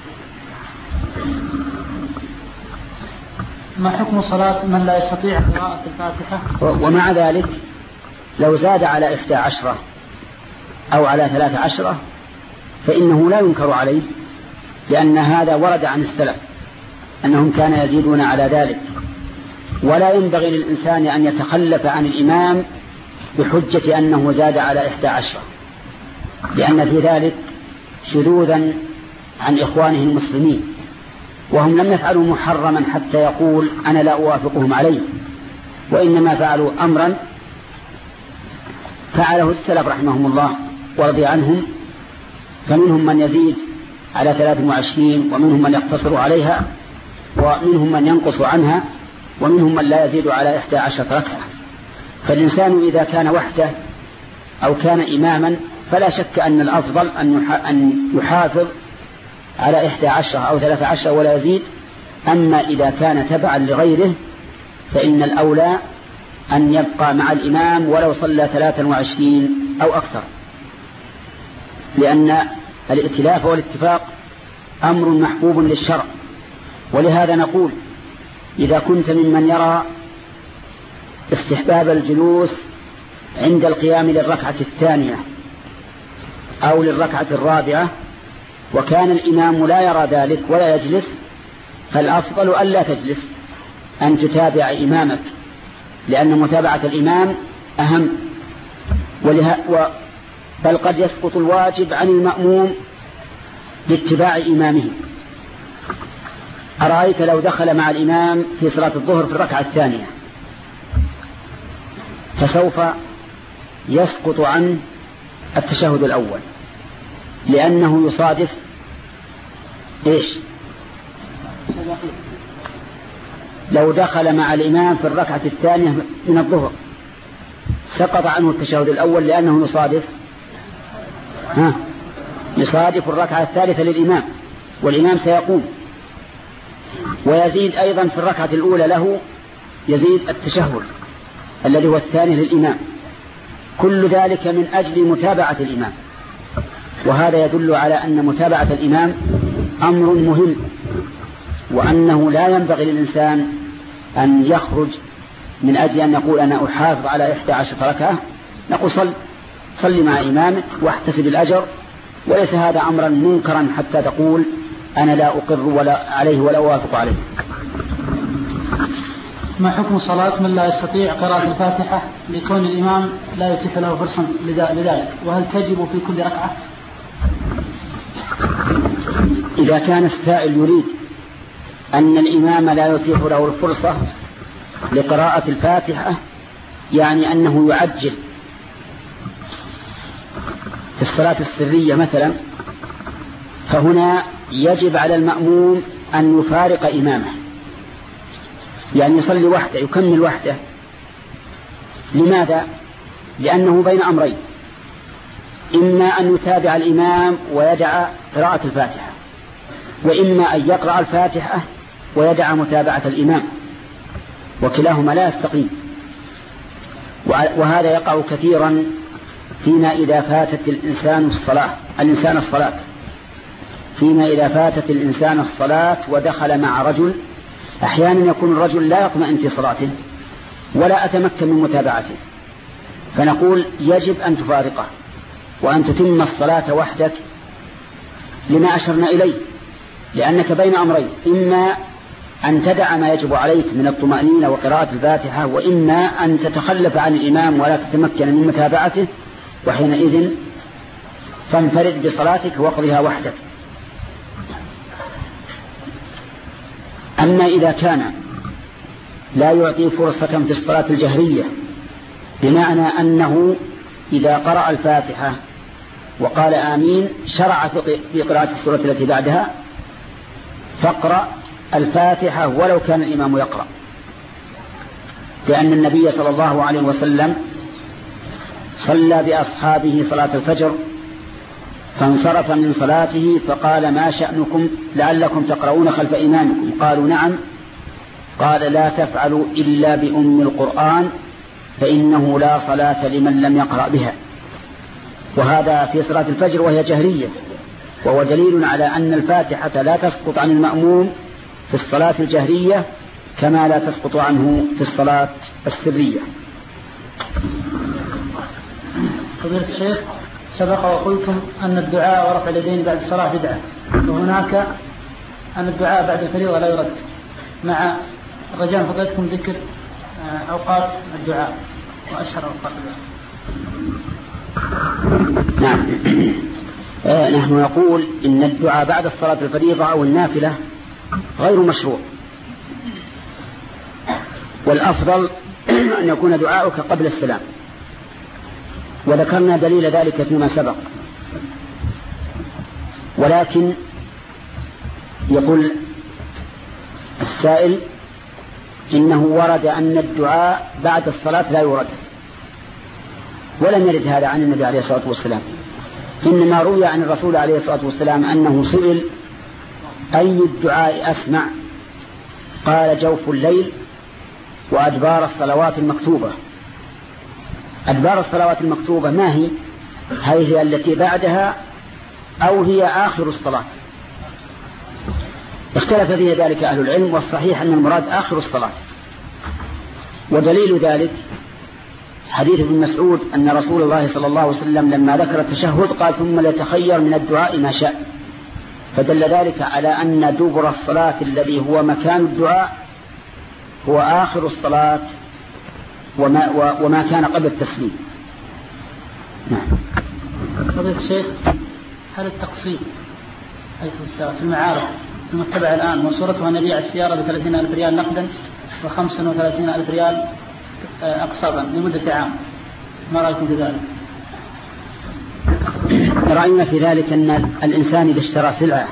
S2: ما حكم صلاة من لا يستطيع قراءة الفاتحة؟
S1: ومع ذلك لو زاد على إحدى عشرة أو على ثلاث عشرة فإنه لا ينكر عليه، لأن هذا ورد عن السلف أنهم كانوا يزيدون على ذلك. ولا ينبغي للإنسان أن يتخلف عن الإمام بحجة أنه زاد على إحدى عشرة، لأن في ذلك شذوذا عن إخوانه المسلمين، وهم لم يفعلوا محرما حتى يقول أنا لا أوافقهم عليه، وإنما فعلوا أمرا فعله السلف رحمهم الله ورضي عنهم. فمنهم من يزيد على ثلاث وعشرين، ومنهم من يقتصر عليها، ومنهم من ينقص عنها، ومنهم من لا يزيد على إحدى عشرة ركعة. فالإنسان إذا كان وحده أو كان إماما فلا شك أن الأفضل أن يحافظ على إحدى عشرة أو ثلاث عشرة ولا يزيد. أما إذا كان تبعا لغيره فإن الأولى أن يبقى مع الإمام ولو صلى ثلاثا وعشرين أو أكثر، لأن الائتلاف والاتفاق أمر محبوب للشرع. ولهذا نقول إذا كنت ممن يرى استحباب الجلوس عند القيام للركعة الثانية أو للركعة الرابعة وكان الإمام لا يرى ذلك ولا يجلس، فالأفضل ألا تجلس، أن تتابع إمامك، لأن متابعة الإمام أهم. وله... و... بل قد يسقط الواجب عن المأموم باتباع إمامه. أرأيت لو دخل مع الإمام في صلاة الظهر في الركعة الثانية فسوف يسقط عنه التشهد الأول، لأنه يصادف إيش؟ لو دخل مع الإمام في الركعة الثانية من الظهر سقط عنه التشهد الأول، لأنه يصادف ها يصادف الركعة الثالثة للإمام، والإمام سيقوم ويزيد أيضا في الركعة الأولى له يزيد التشهد الذي هو الثاني للإمام. كل ذلك من أجل متابعة الإمام، وهذا يدل على أن متابعة الإمام أمر مهم، وأنه لا ينبغي للإنسان أن يخرج من أجل أن يقول أنا أحافظ على إحدى عشرة ركعة. نقول صل صل مع إمامك واحتسب الأجر، وليس هذا أمرا منكرا حتى تقول أنا لا أقر ولا عليه ولا أوافق عليه.
S2: ما حكم صلاة من لا يستطيع قراءة الفاتحة لكون الإمام لا يتيح له فرصة لذلك، وهل تجب في كل ركعة؟
S1: إذا كان السائل يريد أن الإمام لا يتيح له الفرصة لقراءة الفاتحة، يعني أنه يعجل في الصلاة السرية مثلا، فهنا يجب على المأموم أن يفارق إمامه، يعني يصلي وحده يكمل وحده. لماذا؟ لأنه بين أمرين، إما أن يتابع الإمام ويدع قراءة الفاتحة، وإما أن يقرأ الفاتحة ويدع متابعة الإمام، وكلاهما لا يستقيم. وهذا يقع كثيرا فيما إذا فاتت الإنسان الصلاة الإنسان الصلاة فيما إذا فاتت الإنسان الصلاة ودخل مع رجل. أحيانا يكون الرجل لا يطمئن في صلاته ولا أتمكن من متابعته، فنقول يجب أن تفارقه وأن تتم الصلاة وحدك لما أشرنا إليه، لأنك بين أمرين: إما أن تدع ما يجب عليك من الطمأنينة وقراءة الفاتحة، وإما أن تتخلف عن الإمام ولا تتمكن من متابعته، وحينئذ فانفرد بصلاتك واقضها وحدك. أما إذا كان لا يعطي فرصة في الصلاة الجهرية، بمعنى أنه إذا قرأ الفاتحة وقال آمين شرع في قراءة السورة التي بعدها، فاقرأ الفاتحة ولو كان الإمام يقرأ، لأن النبي صلى الله عليه وسلم صلى بأصحابه صلاة الفجر فانصرف من صلاته فقال: ما شأنكم لعلكم تقرؤون خلف إمامكم؟ قالوا: نعم. قال: لا تفعلوا إلا بأم القرآن فإنه لا صلاة لمن لم يقرأ بها. وهذا في صلاة الفجر وهي جهرية، وهو دليل على أن الفاتحة لا تسقط عن المأموم في الصلاة الجهرية كما لا تسقط عنه في الصلاة السرية.
S2: فضيلة الشيخ، سبق وقلتم أن الدعاء ورفع اليدين بعد الصلاة بدعة، وهناك أن الدعاء بعد الفريضة لا يرد، مع رجاء فضيلتكم ذكر أوقات الدعاء وأشهر أوقات الدعاء.
S1: نعم. آه نحن نقول إن الدعاء بعد الصلاة الفريضة أو النافلة غير مشروع، والأفضل أن يكون دعاؤك قبل السلام، وذكرنا دليل ذلك فيما سبق. ولكن يقول السائل إنه ورد أن الدعاء بعد الصلاة لا يرد، ولم يرد هذا عن النبي عليه الصلاة والسلام، إنما روي عن الرسول عليه الصلاة والسلام أنه سئل: أي الدعاء أسمع؟ قال: جوف الليل وأدبار الصلوات المكتوبة. أدبار الصلوات المكتوبة ما هي؟ هل هي التي بعدها أو هي آخر الصلاة؟ اختلف فيه ذلك أهل العلم، والصحيح أن المراد آخر الصلاة. ودليل ذلك حديث ابن مسعود أن رسول الله صلى الله عليه وسلم لما ذكر التشهد قال: ثم ليتخير من الدعاء ما شاء، فدل ذلك على أن دبر الصلاة الذي هو مكان الدعاء هو آخر الصلاة وما, وما كان قبل التسليم. نعم.
S2: فضيلة الشيخ، هل التقسيم في المعارف المتبع الآن وصورتها النبي على السيارة بثلاثين ألف ريال نقدا وخمسة وثلاثين ألف ريال أقساطا لمدة عام، ما رأيكم في ذلك؟
S1: رأينا في ذلك أن الإنسان إذا اشترى سلعة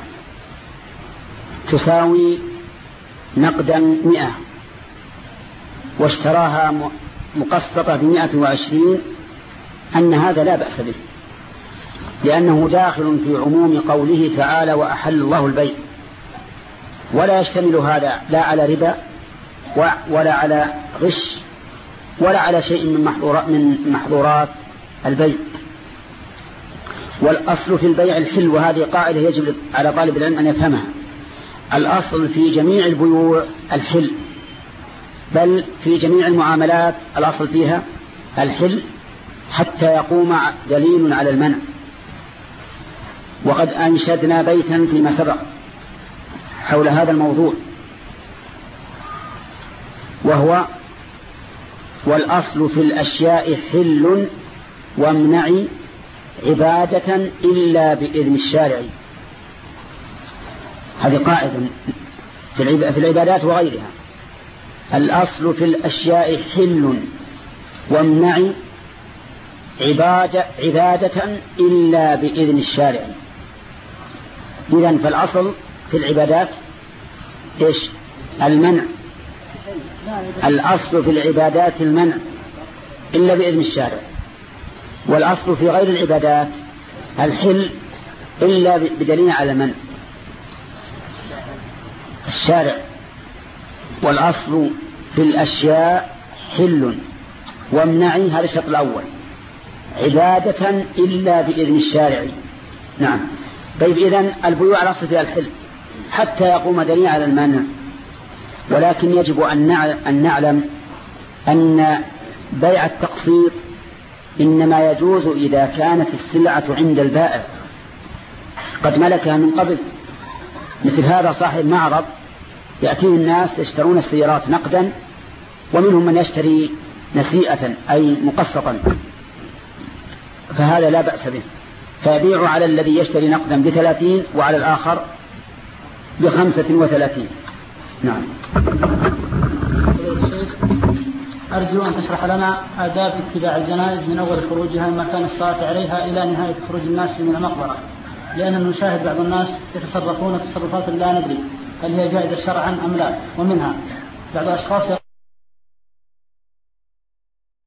S1: تساوي نقدا مئة واشتراها مقسطة بمئة وعشرين، أن هذا لا بأس به، لأنه داخل في عموم قوله تعالى: وأحل الله البيع، ولا يشتمل هذا لا على ربا ولا على غش ولا على شيء من محظورات من محظورات البيع. والأصل في البيع الحل، وهذه قاعدة يجب على طالب العلم أن يفهمها. الأصل في جميع البيوع الحل، بل في جميع المعاملات الأصل فيها الحل حتى يقوم دليل على المنع. وقد أنشدنا بيتا فيما سبق حول هذا الموضوع، وهو: والأصل في الأشياء حل وامنع عبادة إلا بإذن الشارع. هذه قاعدة في العبادات وغيرها. الأصل في الأشياء حل وامنع عبادة, عبادة إلا بإذن الشارع. إذن فالأصل في العبادات إيش؟ المنع. الأصل في العبادات المنع إلا بإذن الشارع، والأصل في غير العبادات الحل إلا بدليل على المنع الشارع. والأصل في الأشياء حل وامنعي، هذا الشرط الأول، عبادة إلا بإذن الشارع. نعم. طيب إذن البيوع على أصل فيها الحل حتى يقوم دليل على المانع، ولكن يجب أن نعلم أن بيع التقسيط إنما يجوز إذا كانت السلعة عند البائع قد ملكها من قبل. مثل هذا صاحب معرض يأتيه الناس يشترون السيارات نقدا، ومنهم من يشتري نسيئة أي مقسطا، فهذا لا بأس به، فيبيع على الذي يشتري نقدا بثلاثين وعلى الآخر بخمسة وثلاثين. نعم.
S2: أرجو أن تشرح لنا آداب اتباع الجنائز من أول خروجها ما كان الصلاة عليها إلى نهاية خروج الناس من المقبرة، لأننا نشاهد بعض الناس يتصرفون تصرفات لا ندري هل هي جائزة شرعا أم لا. ومنها بعض الأشخاص